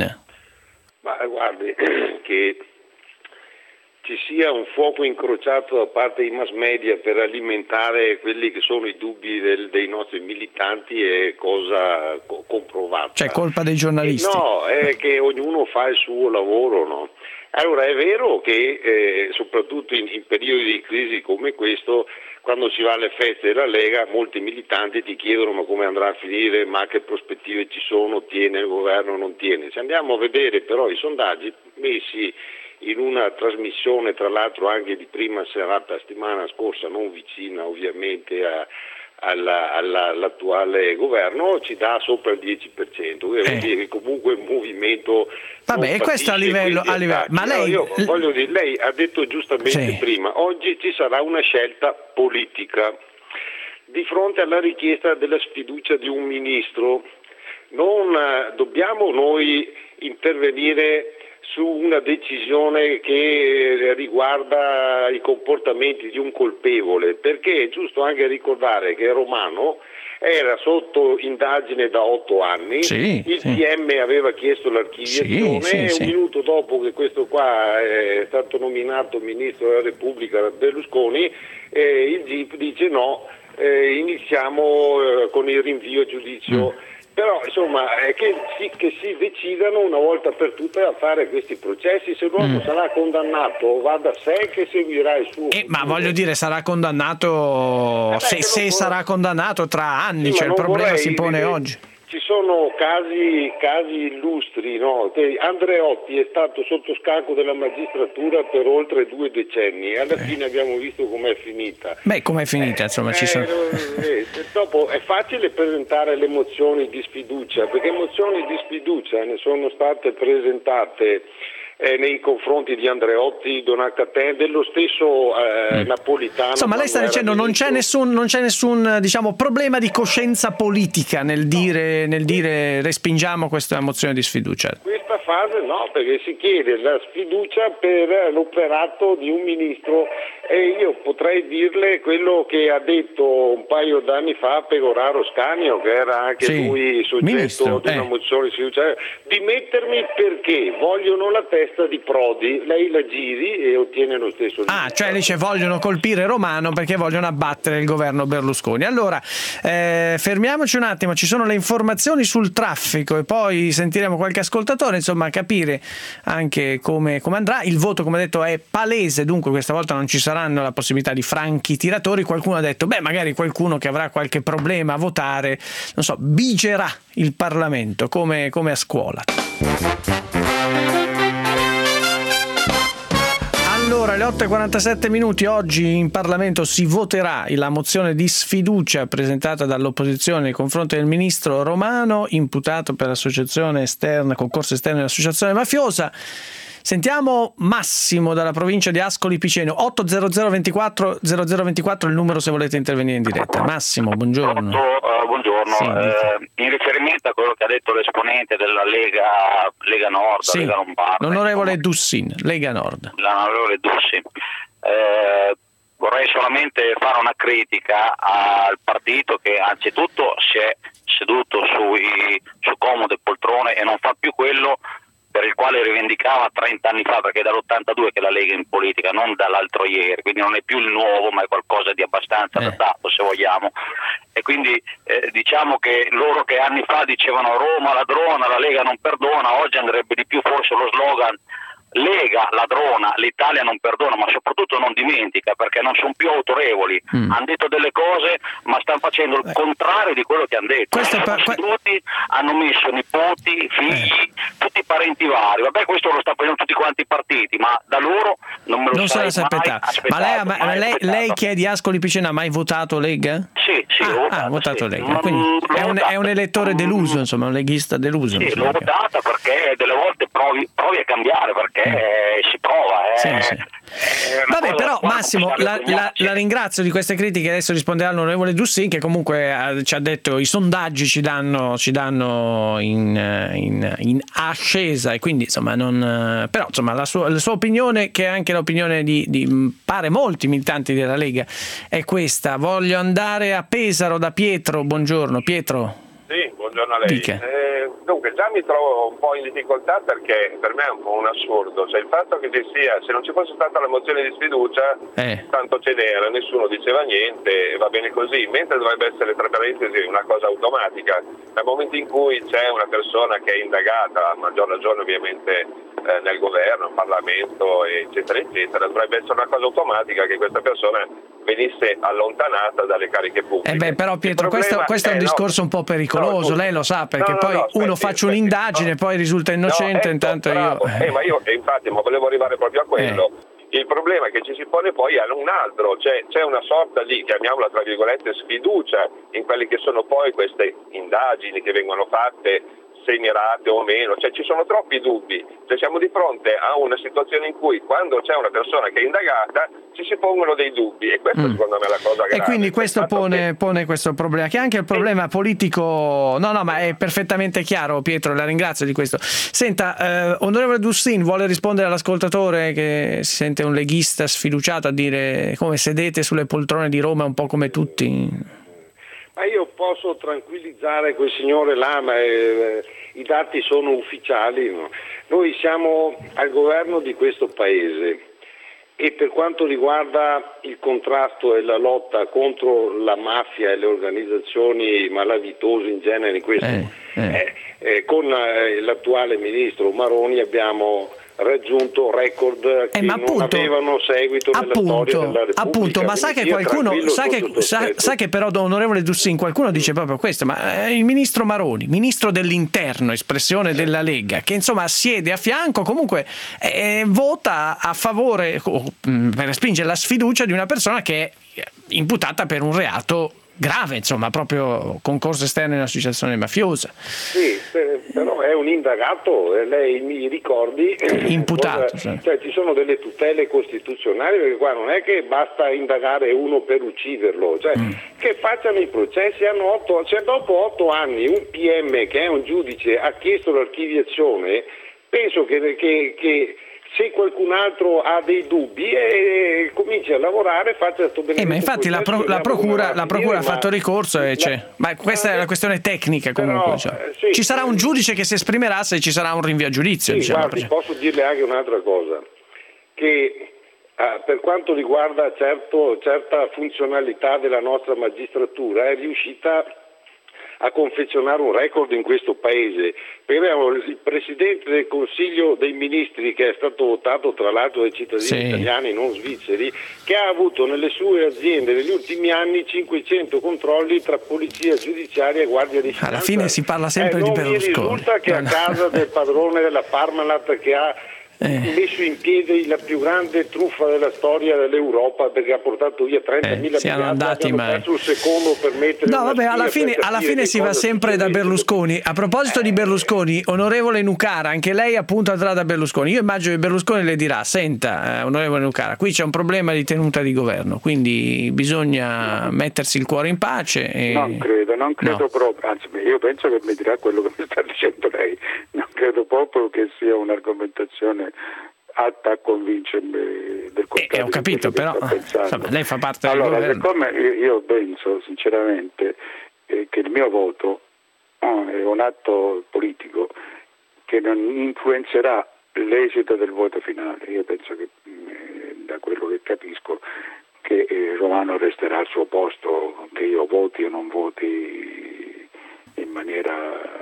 Speaker 7: Ma guardi che ci sia un fuoco incrociato da parte dei mass media per alimentare quelli che sono i dubbi del, dei nostri militanti è cosa co- comprovata.
Speaker 3: Cioè colpa dei giornalisti?
Speaker 7: E no, è che ognuno fa il suo lavoro, no? Allora è vero che eh, soprattutto in, in periodi di crisi come questo, quando si va alle feste della Lega, molti militanti ti chiedono ma come andrà a finire, ma che prospettive ci sono, tiene il governo, non tiene. Se andiamo a vedere però i sondaggi messi in una trasmissione tra l'altro anche di prima serata settimana scorsa, non vicina ovviamente a, alla, alla, all'attuale governo, ci dà sopra il dieci per cento, vuol
Speaker 3: eh.
Speaker 7: dire che comunque il movimento
Speaker 3: vabbè, e questo a livello, a livello ma lei
Speaker 7: no, io voglio dire, lei ha detto giustamente sì. prima, oggi ci sarà una scelta politica di fronte alla richiesta della sfiducia di un ministro. Non eh, dobbiamo noi intervenire su una decisione che riguarda i comportamenti di un colpevole, perché è giusto anche ricordare che Romano era sotto indagine da otto anni,
Speaker 3: sì,
Speaker 7: il
Speaker 3: sì.
Speaker 7: P M aveva chiesto l'archiviazione,
Speaker 3: sì, sì,
Speaker 7: e
Speaker 3: sì.
Speaker 7: un minuto dopo che questo qua è stato nominato Ministro della Repubblica Berlusconi, eh, il G I P dice no, eh, iniziamo eh, con il rinvio a giudizio. Mm. Però insomma è che si, che si decidano una volta per tutte a fare questi processi, se l'uomo mm. sarà condannato va da sé che seguirà il suo
Speaker 3: eh, ma voglio dire sarà condannato eh beh, se, se sarà condannato tra anni, sì, cioè il problema vorrei, si pone vede, oggi.
Speaker 7: Ci sono casi, casi illustri, no? Andreotti è stato sotto scacco della magistratura per oltre due decenni e alla eh. fine abbiamo visto com'è finita.
Speaker 3: Beh, com'è finita,
Speaker 7: eh,
Speaker 3: insomma,
Speaker 7: eh,
Speaker 3: ci sono...
Speaker 7: eh, dopo è facile presentare le mozioni di sfiducia, perché mozioni di sfiducia ne sono state presentate Eh, nei confronti di Andreotti, Donacatè, dello stesso eh, mm. Napolitano.
Speaker 3: Insomma, lei sta dicendo non c'è nessun, non c'è nessun diciamo, problema di coscienza politica nel dire, nel dire respingiamo questa mozione di sfiducia.
Speaker 7: Questa fase no, perché si chiede la sfiducia per l'operato di un ministro e io potrei dirle quello che ha detto un paio d'anni fa Pegoraro Scanio, che era anche
Speaker 3: sì.
Speaker 7: lui soggetto
Speaker 3: Ministro,
Speaker 7: di una
Speaker 3: eh.
Speaker 7: mozione di sfiducia, dimettermi perché vogliono la testa di Prodi, lei la giri e ottiene lo stesso risultato.
Speaker 3: Ah, cioè dice vogliono colpire Romano perché vogliono abbattere il governo Berlusconi. Allora, eh, fermiamoci un attimo, ci sono le informazioni sul traffico e poi sentiremo qualche ascoltatore, insomma capire anche come, come andrà. Il voto, come detto, è palese, dunque questa volta non ci saranno la possibilità di franchi tiratori. Qualcuno ha detto, beh, magari qualcuno che avrà qualche problema a votare, non so, bigerà il Parlamento come, come a scuola. Allora, alle otto e quarantasette minuti, oggi in Parlamento si voterà la mozione di sfiducia presentata dall'opposizione nei confronti del ministro Romano, imputato per associazione esterna, concorso esterno dell'associazione mafiosa. Sentiamo Massimo dalla provincia di Ascoli Piceno. otto zero zero ventiquattro zero zero ventiquattro il numero se volete intervenire in diretta. Massimo, buongiorno.
Speaker 8: Uh, buongiorno,
Speaker 3: Sì,
Speaker 8: eh, in riferimento a quello che ha detto l'esponente della Lega, Lega Nord,
Speaker 3: sì,
Speaker 8: Lega Lombarda,
Speaker 3: l'onorevole Dussin, Lega Nord.
Speaker 8: l'onorevole Dussin, eh, vorrei solamente fare una critica al partito che anzitutto si è seduto sui, su comode poltrone e non fa più quello per il quale rivendicava trenta anni fa, perché è dall'ottantadue che la Lega è in politica, non dall'altro ieri, quindi non è più il nuovo, ma è qualcosa di abbastanza
Speaker 3: Eh.
Speaker 8: datato, se vogliamo. E quindi eh, diciamo che loro che anni fa dicevano Roma ladrona, la Lega non perdona, oggi andrebbe di più forse lo slogan Lega ladrona, l'Italia non perdona, ma soprattutto non dimentica, perché non sono più autorevoli.
Speaker 3: Mm.
Speaker 8: Hanno detto delle cose, ma stanno facendo il contrario di quello che hanno detto.
Speaker 3: Questo
Speaker 8: Sono
Speaker 3: per-
Speaker 8: seduti, hanno messo nipoti, figli, tutti i parenti vari. Vabbè, questo lo sta facendo tutti quanti i partiti, ma da loro non me lo
Speaker 3: Non se la
Speaker 8: sarei mai
Speaker 3: aspettata.
Speaker 8: aspettato.
Speaker 3: Ma lei, ha- ma
Speaker 8: mai
Speaker 3: lei,
Speaker 8: aspettato.
Speaker 3: lei che è di Ascoli Piceno ha mai votato Lega?
Speaker 8: Sì, sì,
Speaker 3: Ah,
Speaker 8: l'ho votata,
Speaker 3: ah, ha votato
Speaker 8: sì.
Speaker 3: Lega. Quindi è un, è un elettore deluso, insomma, un leghista deluso.
Speaker 8: Sì,
Speaker 3: mi
Speaker 8: l'ho
Speaker 3: sembra.
Speaker 8: votata perché delle volte provi, provi a cambiare, perché eh, si prova. Eh.
Speaker 3: Sì, sì.
Speaker 8: È una
Speaker 3: Vabbè,
Speaker 8: cosa
Speaker 3: però
Speaker 8: quando
Speaker 3: Massimo,
Speaker 8: si
Speaker 3: la,
Speaker 8: sale
Speaker 3: la, la ringrazio di queste critiche. Adesso risponderà l'onorevole Dussin, che comunque ha, ci ha detto i sondaggi ci danno, ci danno in, in, in ascesa, e quindi insomma non, però insomma la sua, la sua opinione, che è anche l'opinione di, di pare molti militanti della Lega, è questa. Voglio andare a Pesaro da Pietro. Buongiorno Pietro.
Speaker 9: Sì, buongiorno a lei.
Speaker 3: Dica.
Speaker 9: Eh, dunque, già mi trovo un po' in difficoltà perché per me è un po' un assurdo. Cioè, il fatto che ci sia, se non ci fosse stata la mozione di sfiducia,
Speaker 3: Eh.
Speaker 9: tanto ce n'era, nessuno diceva niente e va bene così. Mentre dovrebbe essere, tra parentesi, una cosa automatica. Nel momento in cui c'è una persona che è indagata, a maggior ragione ovviamente eh, nel governo, in Parlamento, eccetera, eccetera, dovrebbe essere una cosa automatica che questa persona venisse allontanata dalle cariche pubbliche.
Speaker 3: Eh beh, però Pietro,
Speaker 9: Il problema-
Speaker 3: questo, questo è un
Speaker 9: eh, no.
Speaker 3: discorso un po' pericoloso,
Speaker 9: No,
Speaker 3: lei lo sa, perché
Speaker 9: no, no,
Speaker 3: poi
Speaker 9: no, aspetti,
Speaker 3: uno faccia
Speaker 9: aspetti,
Speaker 3: un'indagine,
Speaker 9: no.
Speaker 3: poi risulta innocente,
Speaker 9: No, ecco,
Speaker 3: intanto
Speaker 9: bravo.
Speaker 3: io...
Speaker 9: Eh, ma io, eh, infatti, ma volevo arrivare proprio a quello. Il problema che ci si pone poi è un altro, cioè c'è una sorta di, chiamiamola tra virgolette, sfiducia in quelle che sono poi queste indagini che vengono fatte, semirate o meno, cioè ci sono troppi dubbi, cioè siamo di fronte a una situazione in cui quando c'è una persona che è indagata ci si pongono dei dubbi e questo
Speaker 3: Mm.
Speaker 9: secondo me è la cosa grave.
Speaker 3: E quindi questo
Speaker 9: Il fatto
Speaker 3: pone, pone questo problema, che è anche il problema politico. No, no, ma è perfettamente chiaro, Pietro, la ringrazio di questo. Senta, eh, onorevole Dussin, vuole rispondere all'ascoltatore che si sente un leghista sfiduciato a dire come sedete sulle poltrone di Roma un po' come tutti?
Speaker 7: Ma io posso tranquillizzare quel signore là, ma eh, i dati sono ufficiali. No? Noi siamo al governo di questo paese e per quanto riguarda il contrasto e la lotta contro la mafia e le organizzazioni malavitose in genere, in questo,
Speaker 3: Eh, eh.
Speaker 7: eh, eh, con eh, l'attuale ministro Maroni abbiamo raggiunto record che
Speaker 3: Eh, ma
Speaker 7: non
Speaker 3: appunto-
Speaker 7: avevano seguito nella storia
Speaker 3: Appunto,
Speaker 7: della Repubblica.
Speaker 3: appunto, ma sa
Speaker 7: Quindi
Speaker 3: che
Speaker 7: sia
Speaker 3: qualcuno
Speaker 7: tranquillo
Speaker 3: sa
Speaker 7: su
Speaker 3: che,
Speaker 7: tutto
Speaker 3: sa,
Speaker 7: questo.
Speaker 3: sa che però, onorevole Dussin, qualcuno dice proprio questo, ma eh, il ministro Maroni, ministro dell'interno, espressione della Lega, che insomma siede a fianco, comunque eh, vota a favore o, mh, per respingere la sfiducia di una persona che è imputata per un reato grave, insomma, proprio concorso esterno in associazione mafiosa.
Speaker 7: Sì, eh, però è un indagato, e lei mi ricordi,
Speaker 3: Imputato,
Speaker 7: cosa-
Speaker 3: sì.
Speaker 7: cioè ci sono delle tutele costituzionali, perché qua non è che basta indagare uno per ucciderlo, cioè
Speaker 3: Mm.
Speaker 7: che facciano i processi, hanno otto, cioè dopo otto anni un P M che è un giudice ha chiesto l'archiviazione penso che, che, che se qualcun altro ha dei dubbi eh, cominci a lavorare, faccia sto benedetto
Speaker 3: eh, ma infatti la, pro, la procura, la procura ha fatto ricorso e c'è. Ma questa è la questione tecnica comunque. Però, cioè. sì, ci sarà un giudice che si esprimerà se ci sarà un rinvio a giudizio.
Speaker 7: Sì,
Speaker 3: diciamo,
Speaker 7: guardi, posso dirle anche un'altra cosa, che eh, per quanto riguarda certo, certa funzionalità della nostra magistratura è riuscita a confezionare un record in questo paese. Abbiamo il Presidente del Consiglio dei Ministri, che è stato votato tra l'altro dai cittadini sì. italiani, non svizzeri, che ha avuto nelle sue aziende negli ultimi anni cinquecento controlli tra polizia giudiziaria e guardia di finanza.
Speaker 3: Alla fine si parla sempre
Speaker 7: eh,
Speaker 3: di Berlusconi.
Speaker 7: Non mi risulta che a casa del padrone della Parmalat, che ha Eh. messo in piedi la più grande truffa della storia dell'Europa, perché ha portato via trentamila
Speaker 3: eh,
Speaker 7: miliardi, abbiamo perso un secondo per mettere
Speaker 3: no vabbè alla fine, alla fine si va sempre da Berlusconi. A proposito eh. di Berlusconi, onorevole Nucara, anche lei appunto andrà da Berlusconi. Io immagino che Berlusconi le dirà: senta, eh, onorevole Nucara, qui c'è un problema di tenuta di governo, quindi bisogna mettersi il cuore in pace e...
Speaker 6: non credo, non credo no. proprio, anzi io penso che mi dirà quello che mi sta dicendo lei. Non credo proprio che sia un'argomentazione atta a convincermi del contrario.
Speaker 3: Eh, ho capito, però insomma, lei fa parte
Speaker 6: allora,
Speaker 3: del governo.
Speaker 6: Allora, siccome io penso sinceramente eh, che il mio voto oh, è un atto politico che non influenzerà l'esito del voto finale, io penso che eh, da quello che capisco che eh, Romano resterà al suo posto, che io voti o non voti in maniera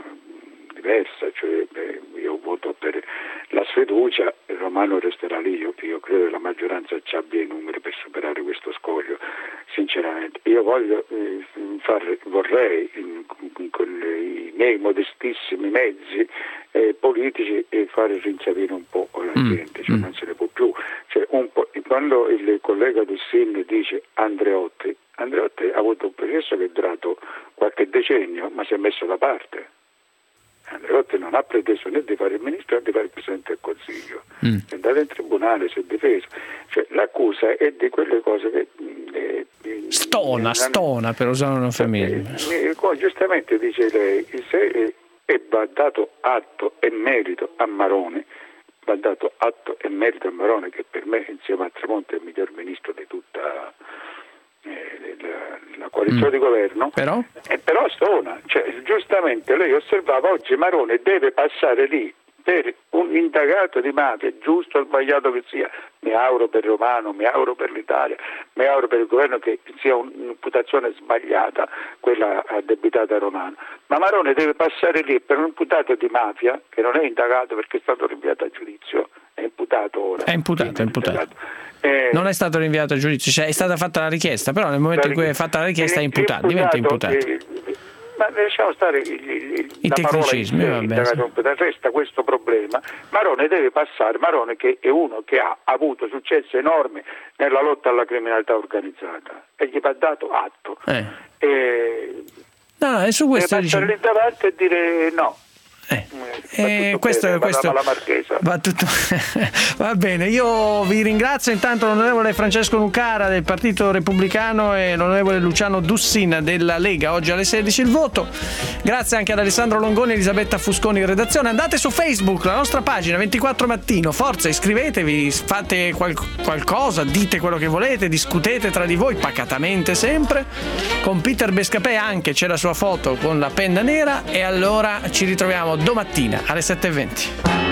Speaker 6: diversa, cioè beh, io voto per la sfiducia, Romano resterà lì. Io, io credo che la maggioranza ci abbia i numeri per superare questo scoglio, sinceramente. Io voglio eh, far, vorrei in, in, con i miei modestissimi mezzi eh, politici eh, fare rinsavire un po' la gente, cioè mm. non se ne può più. Cioè, un po', quando il collega Dussin dice Andreotti, Andreotti ha avuto un processo che è durato qualche decennio, ma si è messo da parte. Andreotti non ha preteso né di fare il ministro né di fare il Presidente del Consiglio, mm. è andato in tribunale, si è difeso, cioè, l'accusa è di quelle cose che eh,
Speaker 3: stona, non, stona per usare una famiglia.
Speaker 6: Eh, eh, giustamente dice lei, se eh, eh, va dato atto e merito a Maroni, va dato atto e merito a Maroni, che per me insieme a Tremonti è il miglior ministro di tutta La, la coalizione mm. di governo,
Speaker 3: però?
Speaker 6: Eh, però stona, cioè, giustamente lei osservava oggi Maroni deve passare lì per un indagato di mafia, giusto o sbagliato che sia, mi auguro per Romano, mi auguro per l'Italia, mi auguro per il governo che sia un'imputazione sbagliata quella addebitata a Romano, ma Maroni deve passare lì per un imputato di mafia che non è indagato perché è stato rinviato a giudizio, è imputato ora.
Speaker 3: È imputato, è imputato. Eh, non è stato rinviato a giudizio, cioè è stata fatta la richiesta, però nel momento in cui è fatta la richiesta è imputato, diventa imputato.
Speaker 6: Eh, ma lasciamo stare il, il,
Speaker 3: i tecnicismi, va bene.
Speaker 6: Resta questo problema. Maroni deve passare, Maroni che è uno che ha avuto successo enorme nella lotta alla criminalità organizzata e gli va dato atto.
Speaker 3: Eh.
Speaker 6: E,
Speaker 3: no, no, e su questo
Speaker 6: deve passare lì davanti e dire no.
Speaker 3: Eh, eh, questo, bene, questo
Speaker 6: va,
Speaker 3: va, tutto va bene. Io vi ringrazio intanto l'onorevole Francesco Nucara del Partito Repubblicano e l'onorevole Luciano Dussin della Lega. Oggi alle sedici il voto. Grazie anche ad Alessandro Longoni e Elisabetta Fusconi in redazione. Andate su Facebook, la nostra pagina ventiquattro Mattino, forza, iscrivetevi, fate qual- qualcosa, dite quello che volete, discutete tra di voi pacatamente sempre. Con Peter Bescapè anche c'è la sua foto con la penna nera, e allora ci ritroviamo domattina alle sette e venti.